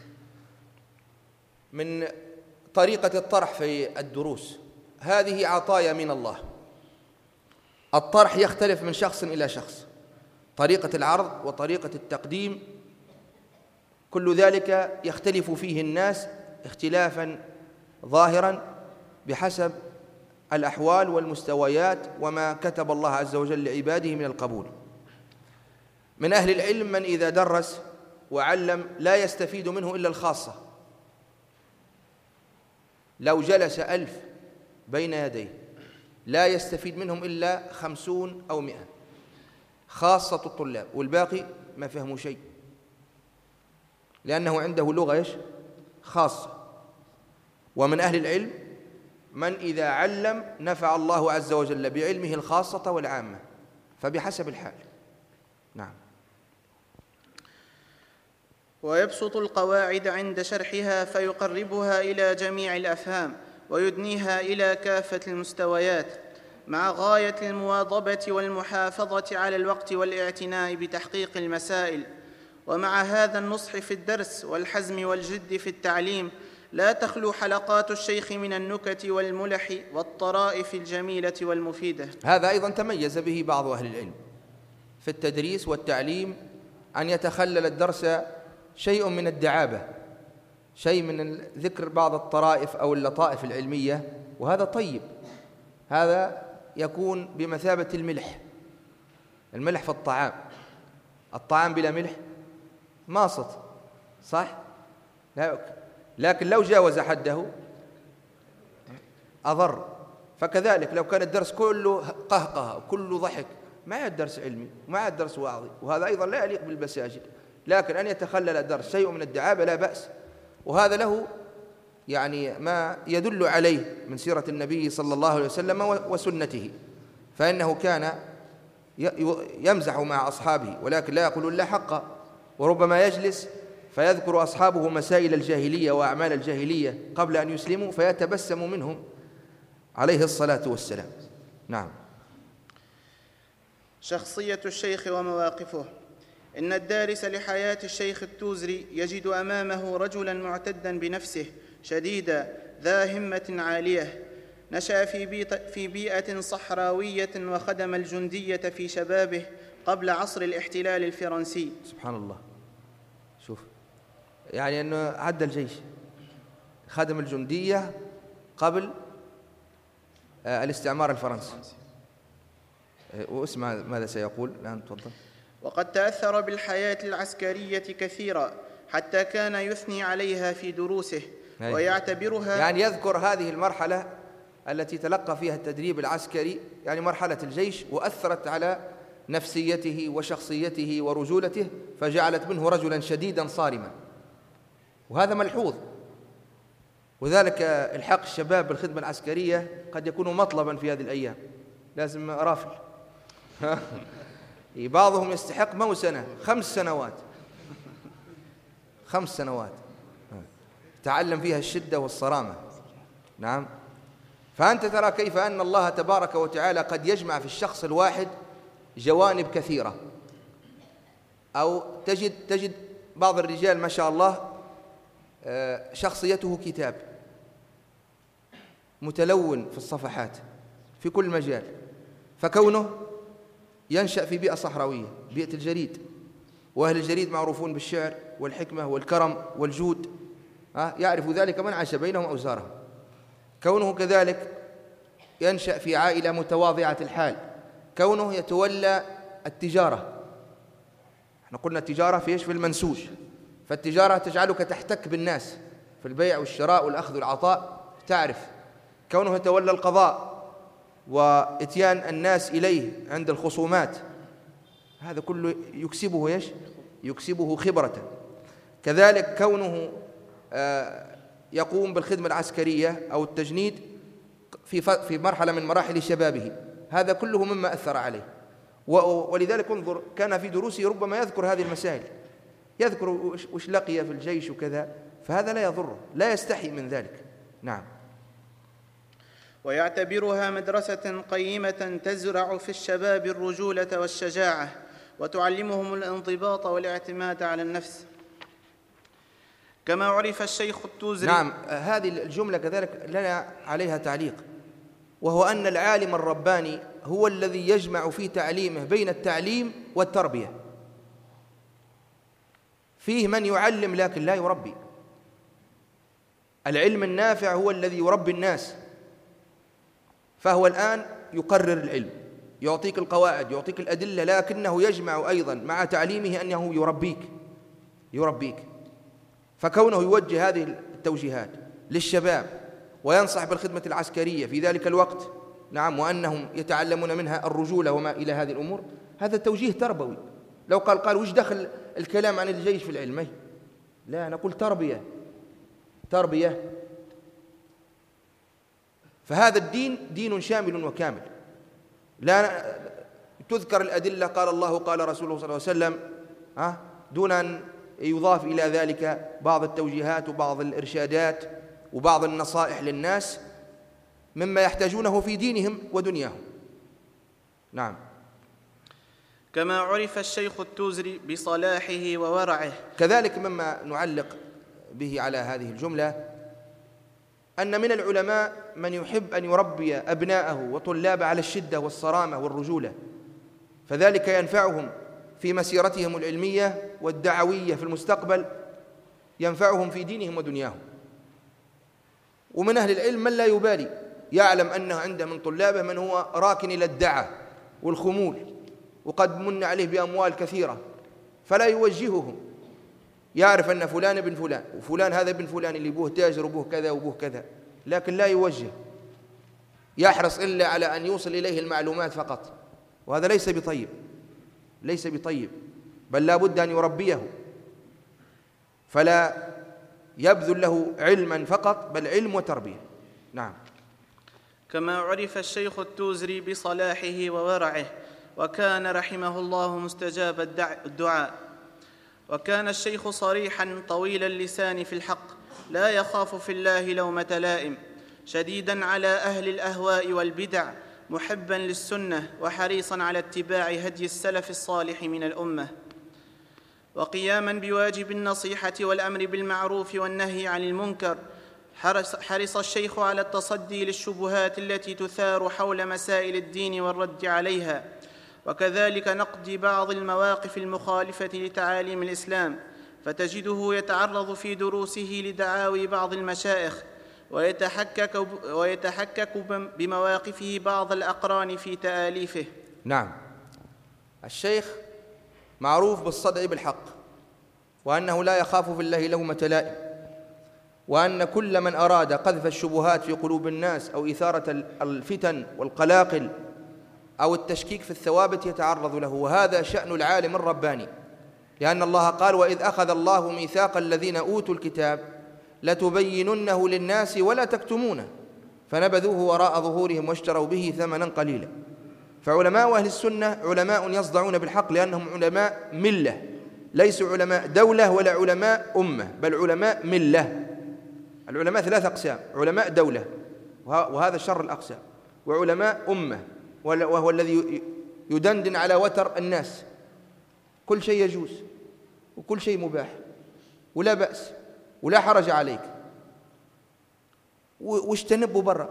من طريقة الطرح في الدروس، هذه عطايا من الله. الطرح يختلف من شخص إلى شخص، طريقة العرض وطريقة التقديم كل ذلك يختلف فيه الناس اختلافا ظاهرا بحسب الأحوال والمستويات وما كتب الله عز وجل لعباده من القبول. من أهل العلم من إذا درس وعلم لا يستفيد منه إلا الخاصة، لو جلس 1000 بين يديه لا يستفيد منهم إلا 50 أو 100 خاصة الطلاب، والباقي ما فهموا شيء، لأنه عنده لغة خاصة. ومن أهل العلم من إذا علم نفع الله عز وجل بعلمه الخاصة والعامة، فبحسب الحال. نعم. ويبسط القواعد عند شرحها فيقربها إلى جميع الأفهام، ويدنيها إلى كافة المستويات، مع غاية المواظبة والمحافظة على الوقت والاعتناء بتحقيق المسائل. ومع هذا النصح في الدرس والحزم والجد في التعليم لا تخلو حلقات الشيخ من النكت والملح والطرائف الجميلة والمفيدة. هذا أيضا تميز به بعض أهل العلم في التدريس والتعليم، أن يتخلل الدرس شيء من الدعابة، شيء من ذكر بعض الطرائف أو اللطائف العلمية، وهذا طيب، هذا يكون بمثابة الملح في الطعام بلا ملح ماسط، صح؟ لكن لو جاوز حده أضر. فكذلك لو كان الدرس كله قهقه كله ضحك ما عاد درس علمي وما عاد درس واعظي، وهذا أيضا لا يليق بالمساجد. لكن أن يتخلل الدرس شيء من الدعابة لا بأس، وهذا له يعني ما يدل عليه من سيرة النبي صلى الله عليه وسلم وسنته، فإنه كان يمزح مع أصحابه ولكن لا يقول إلا حقا، وربما يجلس فيذكر أصحابه مسائل الجاهلية وأعمال الجاهلية قبل أن يسلموا فيتبسم منهم عليه الصلاة والسلام. نعم. شخصية الشيخ ومواقفه. إن الدارس لحياة الشيخ التوزري يجد أمامه رجلاً معتداً بنفسه شديداً ذا همة عالية، نشأ في بيئة صحراوية وخدم الجندية في شبابه قبل عصر الاحتلال الفرنسي. سبحان الله. شوف، يعني أنه عدى الجيش، خدم الجندية قبل الاستعمار الفرنسي. واسمع ماذا سيقول الآن، تفضل. وقد تأثر بالحياة العسكرية كثيرا حتى كان يثني عليها في دروسه ويعتبرها، يعني يذكر هذه المرحلة التي تلقى فيها التدريب العسكري، يعني مرحلة الجيش، وأثرت على نفسيته وشخصيته ورجولته، فجعلت منه رجلا شديدا صارما، وهذا ملحوظ. وذلك الحاق الشباب بالخدمة العسكرية قد يكون مطلبا في هذه الأيام، لازم رافل. بعضهم يستحق موسنة 5 سنوات، 5 سنوات تعلم فيها الشدة والصرامة. نعم. فأنت ترى كيف أن الله تبارك وتعالى قد يجمع في الشخص الواحد جوانب كثيرة. أو تجد بعض الرجال ما شاء الله شخصيته كتاب متلون في الصفحات في كل مجال، فكونه ينشأ في بيئة صحراوية، بيئة الجريد، وأهل الجريد معروفون بالشعر والحكمة والكرم والجود، يعرف ذلك من عاش بينهم أو زارهم. كونه كذلك ينشأ في عائلة متواضعة الحال، كونه يتولى التجارة. احنا قلنا التجارة في ايش؟ في المنسوج، فالتجارة تجعلك تحتك بالناس في البيع والشراء والأخذ والعطاء، تعرف. كونه يتولى القضاء وإتيان الناس إليه عند الخصومات، هذا كله يكسبه ايش؟ يكسبه خبرة. كذلك كونه يقوم بالخدمة العسكرية أو التجنيد في مرحلة من مراحل شبابه، هذا كله مما أثر عليه. ولذلك انظر، كان في دروسه ربما يذكر هذه المسائل، يذكر وش لقي في الجيش وكذا، فهذا لا يضره، لا يستحي من ذلك. نعم. ويعتبرها مدرسة قيمة تزرع في الشباب الرجولة والشجاعة، وتعلمهم الانضباط والاعتماد على النفس. كما عرف الشيخ التوزري. نعم، هذه الجملة كذلك لنا عليها تعليق، وهو أن العالم الرباني هو الذي يجمع في تعليمه بين التعليم والتربية. فيه من يعلم لكن لا يربي. العلم النافع هو الذي يربي الناس، فهو الآن يقرر العلم، يعطيك القواعد، يعطيك الأدلة، لكنه يجمع أيضا مع تعليمه أنه يربيك. فكونه يوجه هذه التوجيهات للشباب وينصح بالخدمة العسكرية في ذلك الوقت، نعم، وأنهم يتعلمون منها الرجولة وما إلى هذه الأمور، هذا توجيه تربوي. لو قال وش دخل الكلام عن الجيش في العلم؟ لا، نقول تربية. فهذا الدين دين شامل وكامل، لا تذكر الأدلة قال الله قال رسوله صلى الله عليه وسلم دون أن يضاف إلى ذلك بعض التوجيهات وبعض الإرشادات وبعض النصائح للناس مما يحتاجونه في دينهم ودنياهم. نعم. كما عرف الشيخ التوزري بصلاحه وورعه. كذلك مما نعلق به على هذه الجملة أن من العلماء من يحب أن يربي أبناءه وطلابه على الشدة والصرامة والرجولة، فذلك ينفعهم في مسيرتهم العلمية والدعوية في المستقبل، ينفعهم في دينهم ودنياهم. ومن أهل العلم من لا يبالي، يعلم أنه عنده من طلابه من هو راكن إلى الدعة والخمول وقد من عليه بأموال كثيرة، فلا يوجههم، يعرف أن فلان ابن فلان وفلان هذا ابن فلان اللي بوه تاجر وبوه كذا وبوه كذا، لكن لا يوجه، يحرص إلا على أن يوصل إليه المعلومات فقط، وهذا ليس بطيب، بل لا بد أن يربيه، فلا يبذل له علما فقط بل علم وتربية. نعم. كما عرف الشيخ التوزري بصلاحه وورعه، وكان رحمه الله مستجاب الدعاء. وكان الشيخ صريحا طويل اللسان في الحق، لا يخاف في الله لومة لائم، شديدا على أهل الأهواء والبدع، محبا للسنة وحريصا على اتباع هدي السلف الصالح من الأمة. وقياما بواجب النصيحة والأمر بالمعروف والنهي عن المنكر، حرص الشيخ على التصدي للشبهات التي تثار حول مسائل الدين والرد عليها، وكذلك نقد بعض المواقف المخالفة لتعاليم الإسلام، فتجده يتعرض في دروسه لدعاوي بعض المشايخ ويتحكك بمواقفه بعض الأقران في تآليفه. نعم، الشيخ معروف بالصدع بالحق، وأنه لا يخاف في الله لومة لائم، وأن كل من أراد قذف الشبهات في قلوب الناس أو إثارة الفتن والقلاقل أو التشكيك في الثوابت يتعرض له، وهذا شأن العالم الرباني، لأن الله قال: وإذ أخذ الله ميثاق الذين أوتوا الكتاب لتبيننه للناس ولا تكتمونه فنبذوه وراء ظهورهم واشتروا به ثمنا قليلا. فعلماء أهل السنة علماء يصدعون بالحق، لأنهم علماء ملة، ليسوا علماء دولة ولا علماء أمة، بل علماء ملة. العلماء 3 أقسام: علماء دولة، وهذا شر الأقسام، وعلماء أمة، وهو الذي يدندن على وتر الناس، كل شيء يجوز وكل شيء مباح ولا بأس ولا حرج عليك، واجتنبوا برا.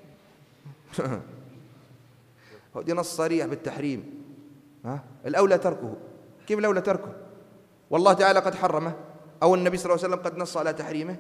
دي نص صريح بالتحريم، الأولى تركه. كيف الأولى تركه؟ والله تعالى قد حرمه، أو النبي صلى الله عليه وسلم قد نص على تحريمه.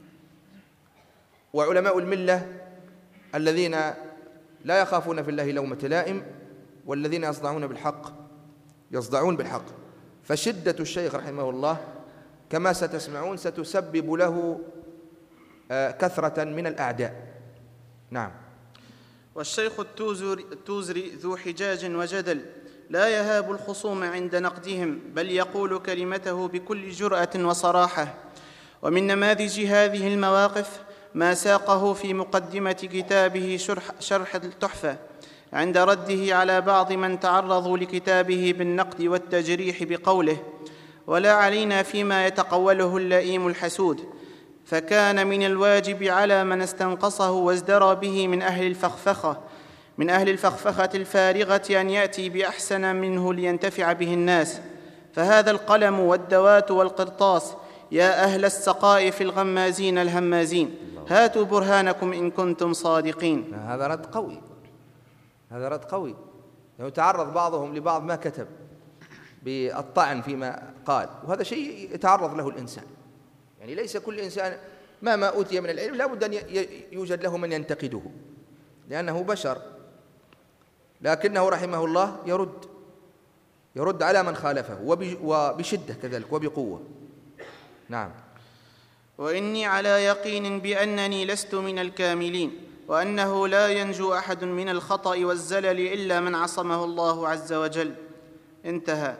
وعلماء الملة الذين لا يخافون في الله لومة لائم، والذين يصدعون بالحق. فشدة الشيخ رحمه الله كما ستسمعون ستسبب له كثرة من الأعداء. نعم. والشيخ التوزري ذو حجاج وجدل، لا يهاب الخصوم عند نقدهم، بل يقول كلمته بكل جرأة وصراحة. ومن نماذج هذه المواقف ما ساقه في مقدمة كتابه شرح التحفة عند رده على بعض من تعرضوا لكتابه بالنقد والتجريح بقوله: ولا علينا فيما يتقوله اللئيم الحسود، فكان من الواجب على من استنقصه وازدرى به من أهل الفخفخة الفارغة أن يأتي بأحسن منه لينتفع به الناس. فهذا القلم والدوات والقرطاس يا أهل السقائف الغمازين الهمازين، هاتوا برهانكم إن كنتم صادقين. هذا رد قوي، يعني تعرض بعضهم لبعض ما كتب بالطعن فيما قال، وهذا شيء يتعرض له الإنسان. يعني ليس كل إنسان ما أوتي من العلم لا بد أن يوجد له من ينتقده، لأنه بشر، لكنه رحمه الله يرد على من خالفه وبشدة كذلك وبقوة. نعم. وإني على يقين بأنني لست من الكاملين، وأنه لا ينجو أحد من الخطأ والزلل إلا من عصمه الله عز وجل. انتهى.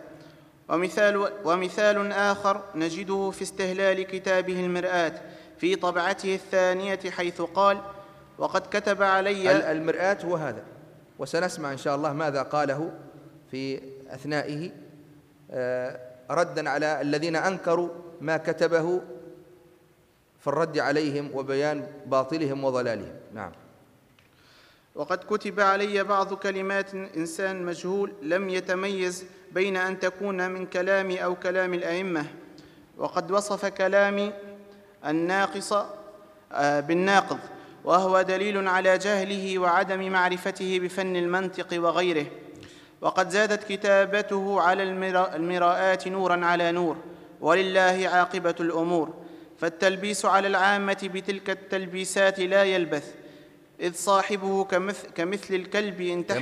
ومثال آخر نجده في استهلال كتابه المرآة في طبعته 2 حيث قال: وقد كتب علي. المرآة هو هذا، وسنسمع إن شاء الله ماذا قاله في أثنائه ردا على الذين أنكروا ما كتبه في الرد عليهم وبيان باطلهم وضلالهم. نعم. وقد كتب علي بعض كلمات إنسان مجهول لم يتميز بين أن تكون من كلامي أو كلام الأئمة، وقد وصف كلامي الناقص بالناقض، وهو دليل على جهله وعدم معرفته بفن المنطق وغيره. وقد زادت كتابته على المراءات نورا على نور، ولله عاقبة الأمور. فالتلبيس على العامة بتلك التلبيسات لا يلبث، إذ صاحبه كمثل الكلب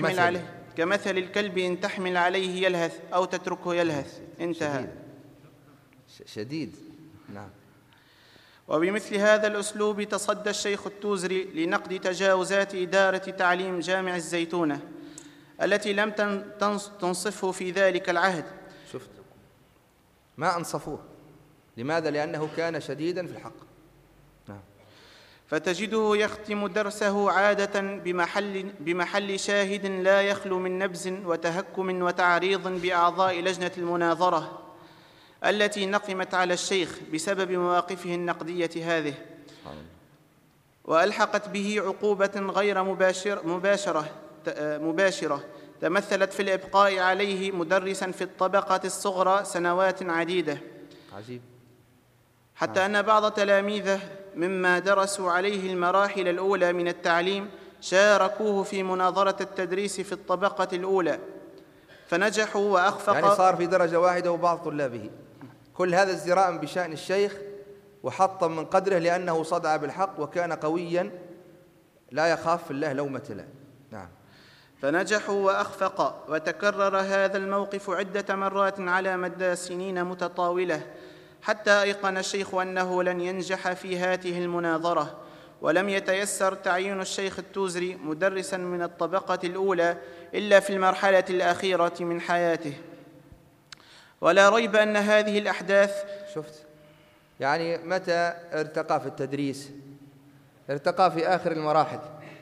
إن تحمل عليه يلهث أو تتركه يلهث. انتهى. شديد. نعم. وبمثل هذا الأسلوب تصدى الشيخ التوزري لنقد تجاوزات إدارة تعليم جامع الزيتونة التي لم تنصفه في ذلك العهد. شفت ما أنصفوه. لماذا؟ لأنه كان شديداً في الحق. نعم. فتجده يختم درسه عادة بمحل شاهد لا يخلو من نبز وتهكم وتعريض بأعضاء لجنة المناظرة التي نقمت على الشيخ بسبب مواقفه النقدية هذه، وألحقت به عقوبة غير مباشرة تمثلت في الإبقاء عليه مدرساً في الطبقة الصغرى سنوات عديدة. عجيب. حتى أن بعض تلاميذه مما درسوا عليه المراحل الأولى من التعليم شاركوه في مناظرة التدريس في الطبقة الأولى، فنجحوا وأخفق. يعني صار في درجة واحدة وبعض طلابه. كل هذا ازدراء بشأن الشيخ وحطا من قدره، لأنه صدع بالحق وكان قويا لا يخاف في الله لومة لائم. نعم. فنجحوا وأخفق، وتكرر هذا الموقف عدة مرات على مدى سنين متطاولة، حتى أيقن الشيخ أنه لن ينجح في هذه المناظرة، ولم يتيسر تعيين الشيخ التوزري مدرسا من الطبقة الأولى إلا في المرحلة الأخيرة من حياته. ولا ريب أن هذه الأحداث، شفت يعني متى ارتقى في التدريس؟ ارتقى في آخر المراحل،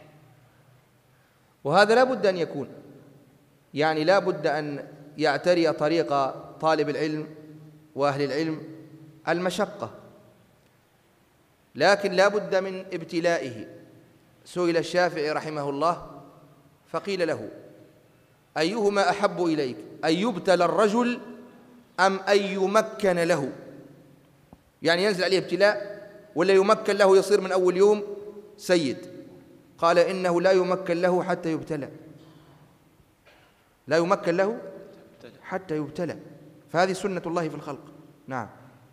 وهذا لا بد أن يكون، يعني لا بد أن يعتري طريق طالب العلم وأهل العلم المشقة، لكن لا بد من ابتلائه. سئل الشافعي رحمه الله فقيل له: أيهما أحب إليك، أن يبتلى الرجل أم أن يمكن له؟ يعني ينزل عليه ابتلاء ولا يمكن له يصير من أول يوم سيد؟ قال: إنه لا يمكن له حتى يبتلى، لا يمكن له حتى يبتلى، فهذه سنة الله في الخلق. نعم.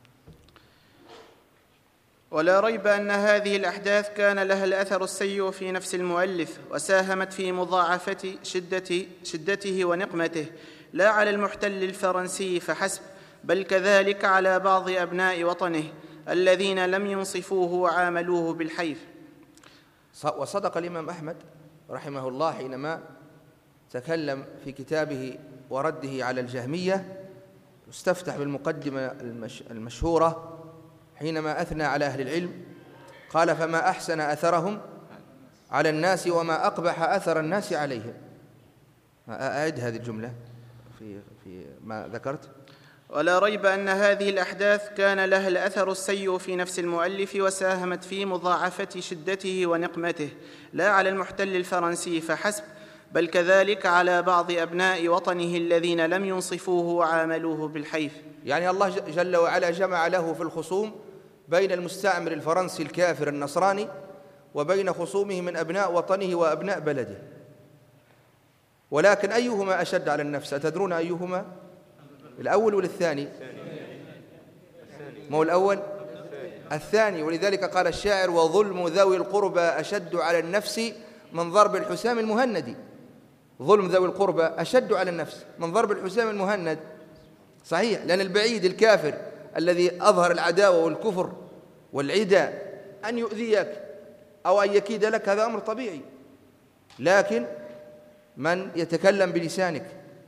ولا ريب أن هذه الأحداث كان لها الأثر السيء في نفس المؤلف، وساهمت في مضاعفة شدته ونقمته، لا على المحتل الفرنسي فحسب، بل كذلك على بعض أبناء وطنه الذين لم ينصفوه وعاملوه بالحيف. وصدق الإمام أحمد رحمه الله حينما تكلم في كتابه ورده على الجهمية، استفتح بالمقدمة المشهورة حينما أثنى على أهل العلم، قال: فما أحسن أثرهم على الناس وما أقبح أثر الناس عليهم. أعد هذه الجملة في ما ذكرت. ولا ريب أن هذه الأحداث كان لها الأثر السيء في نفس المؤلف، وساهمت في مضاعفة شدته ونقمته، لا على المحتل الفرنسي فحسب، بل كذلك على بعض أبناء وطنه الذين لم ينصفوه وعاملوه بالحيف. يعني الله جل وعلا جمع له في الخصوم بين المستعمر الفرنسي الكافر النصراني وبين خصومه من أبناء وطنه وأبناء بلده. ولكن أيهما أشد على النفس؟ أتدرون أيهما؟ الأول ولا الثاني؟ ما هو الأول؟ الثاني. ولذلك قال الشاعر: وظلم ذوي القربى أشد على النفس من ضرب الحسام المهند. ظلم ذوي القربى أشد على النفس من ضرب الحسام المهند. صحيح، لأن البعيد الكافر الذي أظهر العداوة والكفر والعداء أن يؤذيك أو أن يكيد لك هذا أمر طبيعي، لكن من يتكلم بلسانك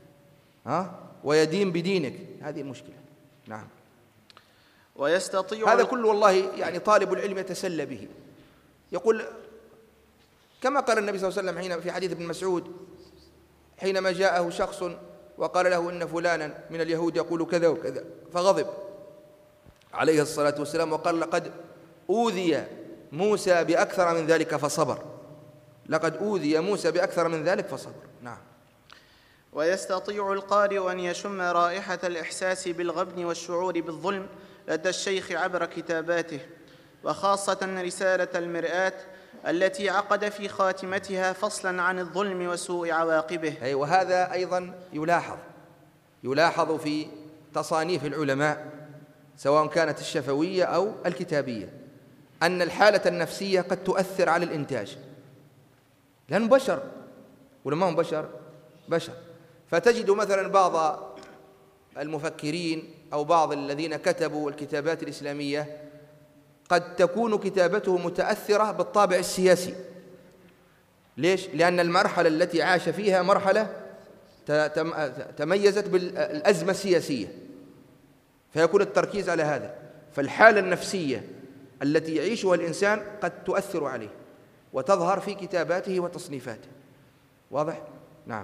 ويدين بدينك، هذه المشكلة. نعم. ويستطيع هذا كله والله يعني طالب العلم يتسلى به. يقول كما قال النبي صلى الله عليه وسلم حين في حديث ابن مسعود حينما جاءه شخص وقال له: إن فلانا من اليهود يقول كذا وكذا، فغضب عليه الصلاة والسلام وقال: لقد أوذي موسى بأكثر من ذلك فصبر. لقد أوذي موسى بأكثر من ذلك فصبر. نعم. ويستطيع القارئ أن يشم رائحة الإحساس بالغبن والشعور بالظلم لدى الشيخ عبر كتاباته، وخاصة رسالة المرآة التي عقد في خاتمتها فصلا عن الظلم وسوء عواقبه. وهذا أيضا يلاحظ في تصانيف العلماء سواء كانت الشفوية أو الكتابية، أن الحالة النفسية قد تؤثر على الإنتاج، لأنه بشر ولا ما هم بشر. فتجد مثلا بعض المفكرين أو بعض الذين كتبوا الكتابات الإسلامية قد تكون كتابته متأثرة بالطابع السياسي. ليش؟ لأن المرحلة التي عاش فيها مرحلة تميزت بالأزمة السياسية، فيكون التركيز على هذا. فالحالة النفسية التي يعيشها الإنسان قد تؤثر عليه وتظهر في كتاباته وتصنيفاته. واضح؟ نعم.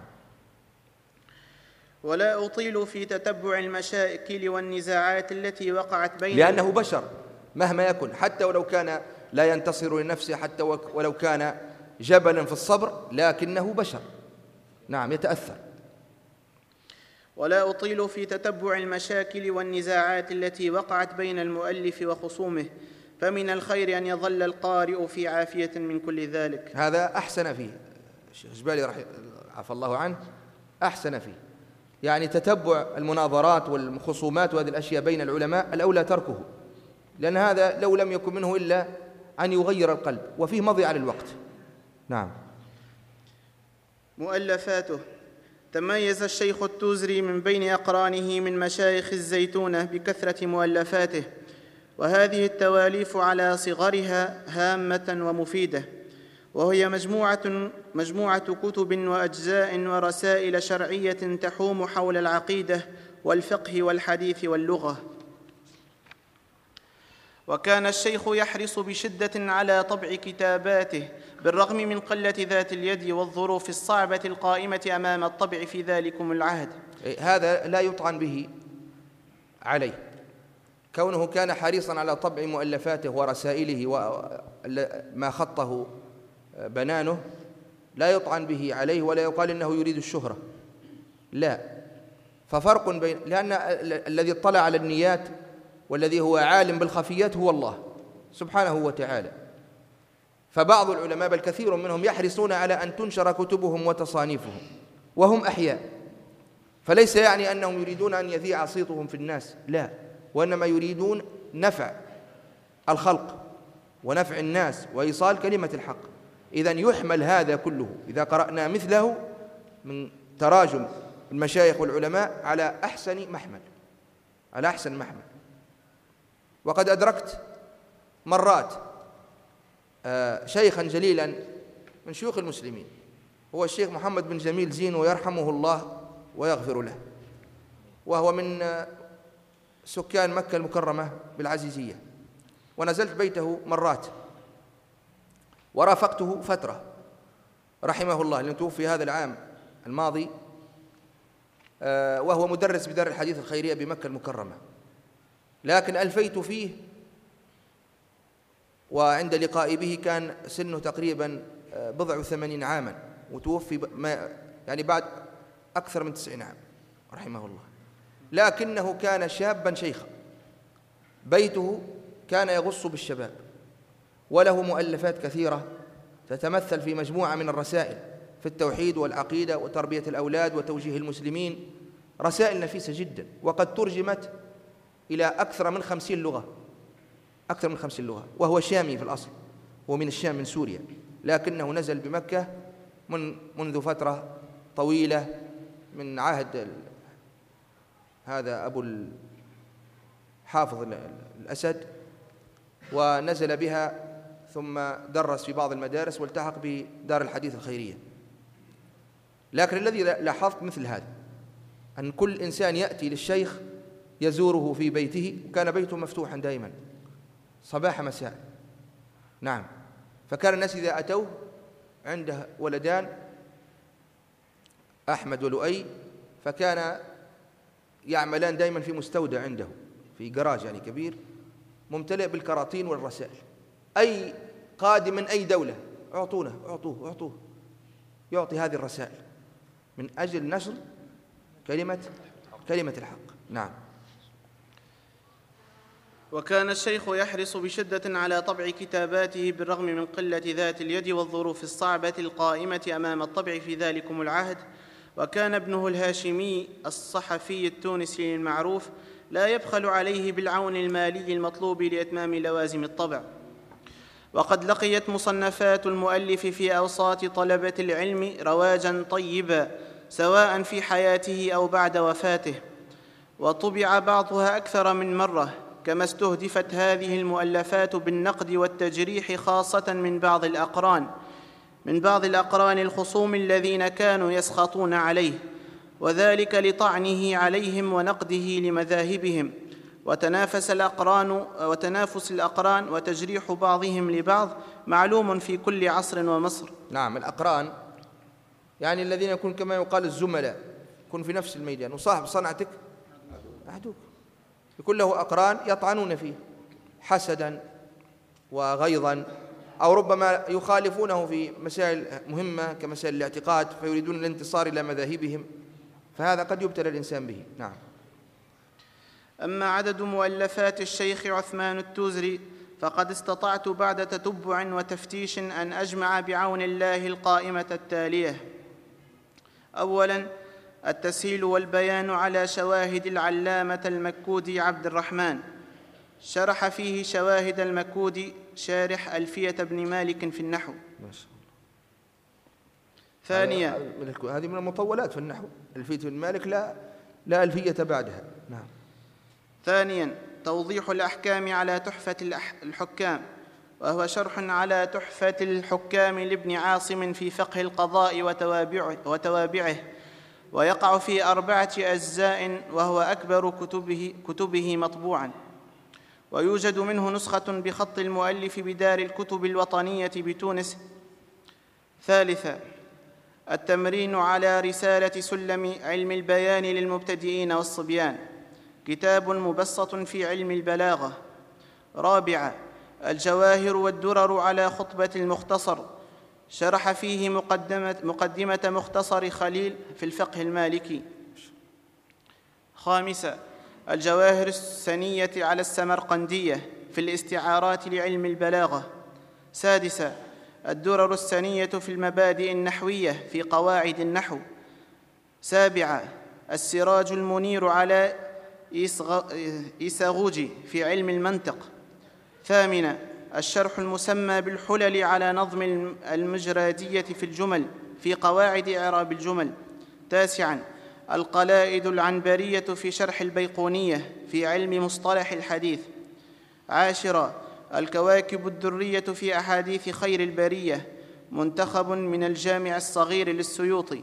ولا أطيل في تتبع المشاكل والنزاعات التي وقعت بين، لأنه بشر مهما يكن، حتى ولو كان لا ينتصر لنفسه، حتى ولو كان جبلا في الصبر، لكنه بشر. نعم، يتأثر. ولا أطيل في تتبع المشاكل والنزاعات التي وقعت بين المؤلف وخصومه، فمن الخير أن يظل القارئ في عافية من كل ذلك. هذا أحسن فيه الشيخ جبالي عفى الله عنه، أحسن فيه، يعني تتبع المناظرات والخصومات وهذه الأشياء بين العلماء الأولى تركه، لأن هذا لو لم يكن منه إلا أن يغير القلب وفيه مضيعة للوقت. نعم. مؤلفاته: تميز الشيخ التوزري من بين أقرانه من مشايخ الزيتونة بكثرة مؤلفاته، وهذه التواليف على صغرها هامة ومفيدة، وهي مجموعة كتب وأجزاء ورسائل شرعية تحوم حول العقيدة والفقه والحديث واللغة. وكان الشيخ يحرص بشدة على طبع كتاباته بالرغم من قلة ذات اليد والظروف الصعبة القائمة أمام الطبع في ذلكم العهد. هذا لا يطعن به عليه، كونه كان حريصا على طبع مؤلفاته ورسائله وما خطه بنانه لا يطعن به عليه ولا يقال إنه يريد الشهرة، لا. ففرق بين، لأن الذي اطلع على النيات والذي هو عالم بالخفيات هو الله سبحانه وتعالى. فبعض العلماء بل كثير منهم يحرصون على أن تنشر كتبهم وتصانيفهم وهم أحياء، فليس يعني أنهم يريدون أن يذيع صيتهم في الناس، لا، وإنما يريدون نفع الخلق ونفع الناس وإيصال كلمة الحق. إذن يحمل هذا كله إذا قرأنا مثله من تراجم المشايخ والعلماء على أحسن محمل، على أحسن محمل. وقد أدركت مرات شيخا جليلا من شيوخ المسلمين هو الشيخ محمد بن جميل زين ويرحمه الله ويغفر له، وهو من سكان مكة المكرمة بالعزيزية، ونزلت بيته مرات ورافقته فترة رحمه الله، لأنه توفي هذا العام الماضي، وهو مدرس بدار الحديث الخيرية بمكة المكرمة، لكن ألفيت فيه، وعند لقائي به كان سنه تقريبا 80 عاما، وتوفي يعني بعد أكثر من 90 عام رحمه الله، لكنه كان شابا شيخا، بيته كان يغص بالشباب، وله مؤلفات كثيرة تتمثل في مجموعة من الرسائل في التوحيد والعقيدة وتربية الأولاد وتوجيه المسلمين، رسائل نفيسة جدا، وقد ترجمت إلى أكثر من 50 لغة، أكثر من 50 لغة، وهو شامي في الأصل، هو من الشام من سوريا، لكنه نزل بمكة منذ فترة طويلة من عهد هذا أبو حافظ الأسد، ونزل بها ثم درس في بعض المدارس والتحق بدار الحديث الخيرية. لكن الذي لاحظت مثل هذا أن كل إنسان يأتي للشيخ يزوره في بيته، وكان بيته مفتوحا دائما صباح مساء. نعم. فكان الناس إذا أتوه عنده ولدان أحمد ولؤي، فكان يعملان دائما في مستودع عنده في جراج يعني كبير ممتلئ بالكراتين والرسائل، أي قادم من أي دولة أعطوه يعطي هذه الرسائل من أجل نشر كلمة الحق. نعم. وكان الشيخ يحرص بشدة على طبع كتاباته بالرغم من قلة ذات اليد والظروف الصعبة القائمة أمام الطبع في ذلكم العهد. وكان ابنه الهاشمي الصحفي التونسي المعروف لا يبخل عليه بالعون المالي المطلوب لإتمام لوازم الطبع. وقد لقيت مصنفات المؤلف في أوساط طلبة العلم رواجاً طيباً سواء في حياته أو بعد وفاته، وطبع بعضها أكثر من مرة، كما استهدفت هذه المؤلفات بالنقد والتجريح خاصة من بعض الأقران الخصوم الذين كانوا يسخطون عليه، وذلك لطعنه عليهم ونقده لمذاهبهم، وتنافس الأقران وتجريح بعضهم لبعض معلوم في كل عصر ومصر. نعم. الأقران يعني الذين يكون كما يقال الزملاء، يكون في نفس الميدان، وصاحب صنعتك أحدوك، يكون له أقران يطعنون فيه حسدا وغيظا، أو ربما يخالفونه في مسائل مهمة كمسائل الاعتقاد فيريدون الانتصار إلى مذاهبهم، فهذا قد يبتلى الإنسان به. نعم. أما عدد مؤلفات الشيخ عثمان التوزري فقد استطعت بعد تتبع وتفتيش أن أجمع بعون الله القائمة التالية: أولاً، التسهيل والبيان على شواهد العلامة المكودي عبد الرحمن، شرح فيه شواهد المكودي شارح ألفية بن مالك في النحو. ما شاء الله. ثانيا، هذه من المطولات في النحو، ألفية بن مالك لا ألفية بعدها. نعم. ثانيا، توضيح الأحكام على تحفة الحكام، وهو شرح على تحفة الحكام لابن عاصم في فقه القضاء وتوابعه، ويقع في 4 أجزاء، وهو أكبر كتبه مطبوعاً، ويوجد منه نسخة بخط المؤلف بدار الكتب الوطنية بتونس. ثالثا، التمرين على رسالة سلم علم البيان للمبتدئين والصبيان، كتاب مبسط في علم البلاغة. رابعا، الجواهر والدرر على خطبة المختصر، شرح فيه مقدمة مختصر خليل في الفقه المالكي. خامسا، الجواهر السنية على السمرقندية في الاستعارات لعلم البلاغة. سادسا، الدرر السنية في المبادئ النحوية في قواعد النحو. سابعا، السراج المنير على إيساغوجي في علم المنطق. ثامنا، الشرح المسمى بالحلل على نظم المجرادية في الجمل في قواعد إعراب الجمل. تاسعا، القلائد العنبرية في شرح البيقونية في علم مصطلح الحديث. عاشرا، الكواكب الدرية في أحاديث خير البرية، منتخب من الجامع الصغير للسيوطي.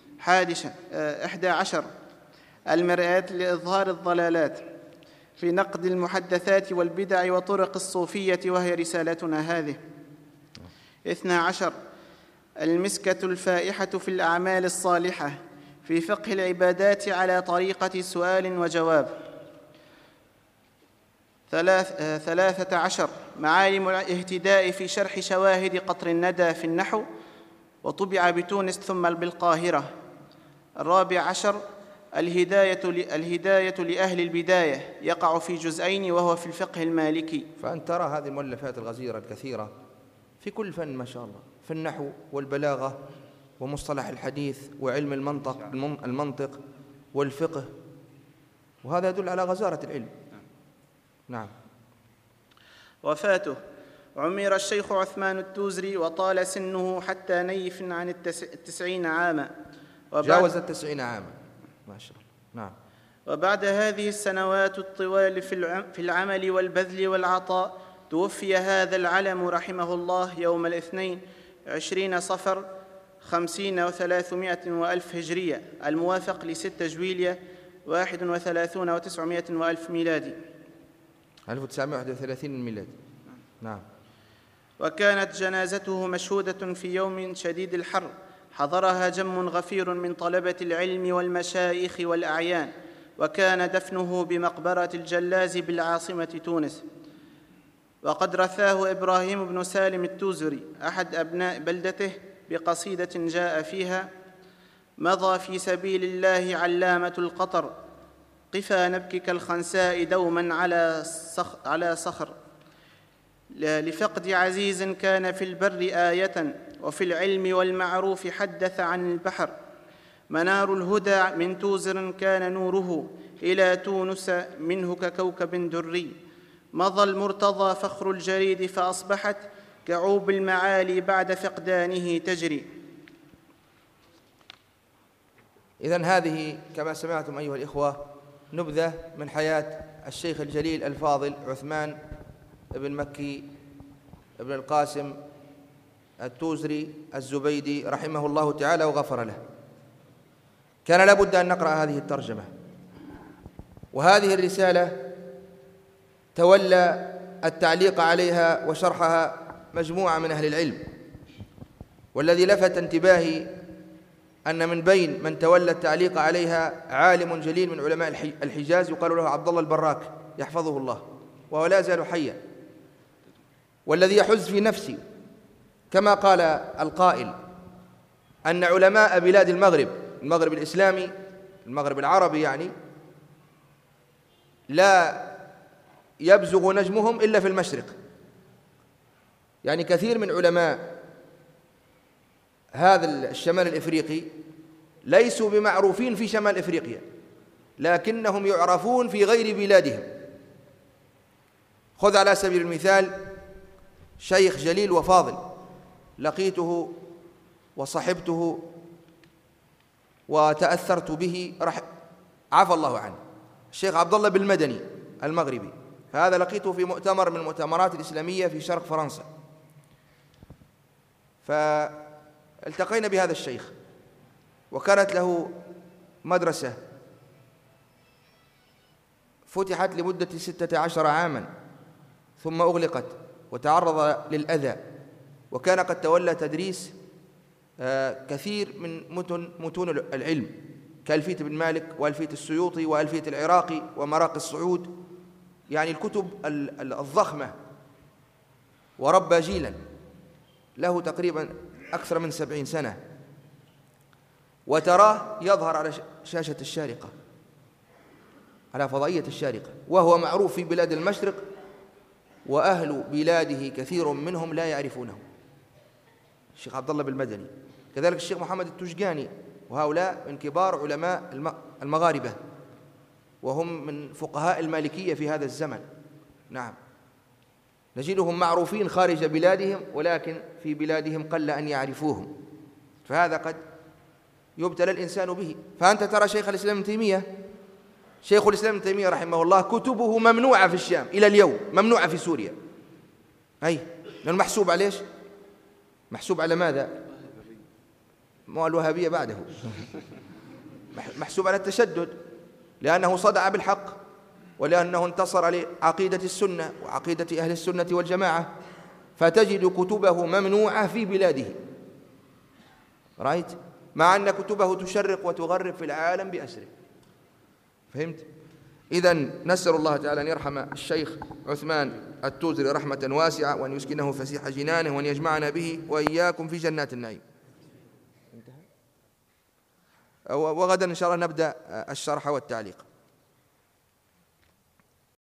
11، المرآة لإظهار الضلالات في نقد المحدثات والبدع وطرق الصوفية، وهي رسالتنا هذه. 12، المسكة الفائحة في الأعمال الصالحة في فقه العبادات على طريقة سؤال وجواب. 13، معالم الاهتداء في شرح شواهد قطر الندى في النحو، وطبع بتونس ثم بالقاهرة. 14، الهداية لأهل البداية، يقع في جزئين وهو في الفقه المالكي. فأنت ترى هذه المؤلفات الغزيرة الكثيرة في كل فن ما شاء الله، في النحو والبلاغة ومصطلح الحديث وعلم المنطق والفقه، وهذا يدل على غزارة العلم. نعم. وفاته: عمر الشيخ عثمان التوزري وطال سنه حتى نيف عن 90 عاما، جاوز 90 عاما ما شاء الله. نعم. وبعد هذه السنوات الطوال في العمل والبذل والعطاء، توفي هذا العلم رحمه الله يوم الاثنين 20 صفر 50 و300 وألف هجرية، الموافق ل6 جويلية 31 و900 وألف ميلادي، 1931 ميلادي. نعم. وكانت جنازته مشهودة في يوم شديد الحر، حضرها جم غفير من طلبة العلم والمشايخ والأعيان، وكان دفنه بمقبرة الجلاز بالعاصمة تونس. وقد رثاه إبراهيم بن سالم التوزري أحد أبناء بلدته بقصيدة جاء فيها: مضى في سبيل الله علامة القطر، قفا نبكي كالخنساء دوما على صخر، لفقد عزيز كان في البر آية، وفي العلم والمعروف حدث عن البحر، منار الهدى من توزر كان نوره، إلى تونس منه ككوكب دري، مضى المرتضى فخر الجريد فأصبحت كعوب المعالي بعد فقدانه تجري. إذن هذه كما سمعتم أيها الإخوة نبذة من حياة الشيخ الجليل الفاضل عثمان بن مكي بن القاسم التوزري الزبيدي رحمه الله تعالى وغفر له. كان لابد أن نقرأ هذه الترجمة، وهذه الرسالة تولى التعليق عليها وشرحها مجموعة من أهل العلم، والذي لفت انتباهي أن من بين من تولى التعليق عليها عالم جليل من علماء الحجاز يقال له عبد الله البراك يحفظه الله، وهو لا يزال حيا، والذي يحز في نفسي كما قال القائل أن علماء بلاد المغرب الإسلامي، المغرب العربي يعني، لا يبزغ نجمهم إلا في المشرق. يعني كثير من علماء هذا الشمال الإفريقي ليسوا بمعروفين في شمال إفريقيا، لكنهم يعرفون في غير بلادهم. خذ على سبيل المثال شيخ جليل وفاضل لقيته وصحبته وتأثرت به عفى الله عنه، الشيخ عبد الله بالمدني المغربي، هذا لقيته في مؤتمر من المؤتمرات الإسلامية في شرق فرنسا، فالتقينا بهذا الشيخ، وكانت له مدرسة فتحت لمدة 16 عاما ثم أغلقت وتعرض للأذى، وكان قد تولى تدريس كثير من متون العلم كألفية بن مالك وألفية السيوطي وألفية العراقي ومراقي الصعود، يعني الكتب الضخمة، وربى جيلا له تقريبا أكثر من 70 سنة، وتراه يظهر على شاشة الشارقة، على فضائية الشارقة، وهو معروف في بلاد المشرق، وأهل بلاده كثير منهم لا يعرفونه، الشيخ عبد الله بالمدني، كذلك الشيخ محمد التجاني، وهؤلاء من كبار علماء المغاربة، وهم من فقهاء المالكية في هذا الزمن. نعم، نجدهم معروفين خارج بلادهم، ولكن في بلادهم قل أن يعرفوهم، فهذا قد يبتلى الإنسان به. فأنت ترى شيخ الإسلام ابن تيمية، شيخ الإسلام ابن تيمية رحمه الله كتبه ممنوعة في الشام إلى اليوم، ممنوعة في سوريا، لأنه محسوب على إيش؟ محسوب على ماذا؟ مو الوهابية بعده محسوب على التشدد، لأنه صدع بالحق، ولأنه انتصر لعقيدة السنة وعقيدة أهل السنة والجماعة، فتجد كتبه ممنوعة في بلاده، رأيت؟ مع أن كتبه تشرق وتغرب في العالم بأسره. فهمت؟ إذن نسأل الله تعالى أن يرحم الشيخ عثمان التوزري رحمة واسعة، وأن يسكنه فسيح جنانه، وأن يجمعنا به وإياكم في جنات النعيم. وغدا إن شاء الله نبدأ الشرح والتعليق.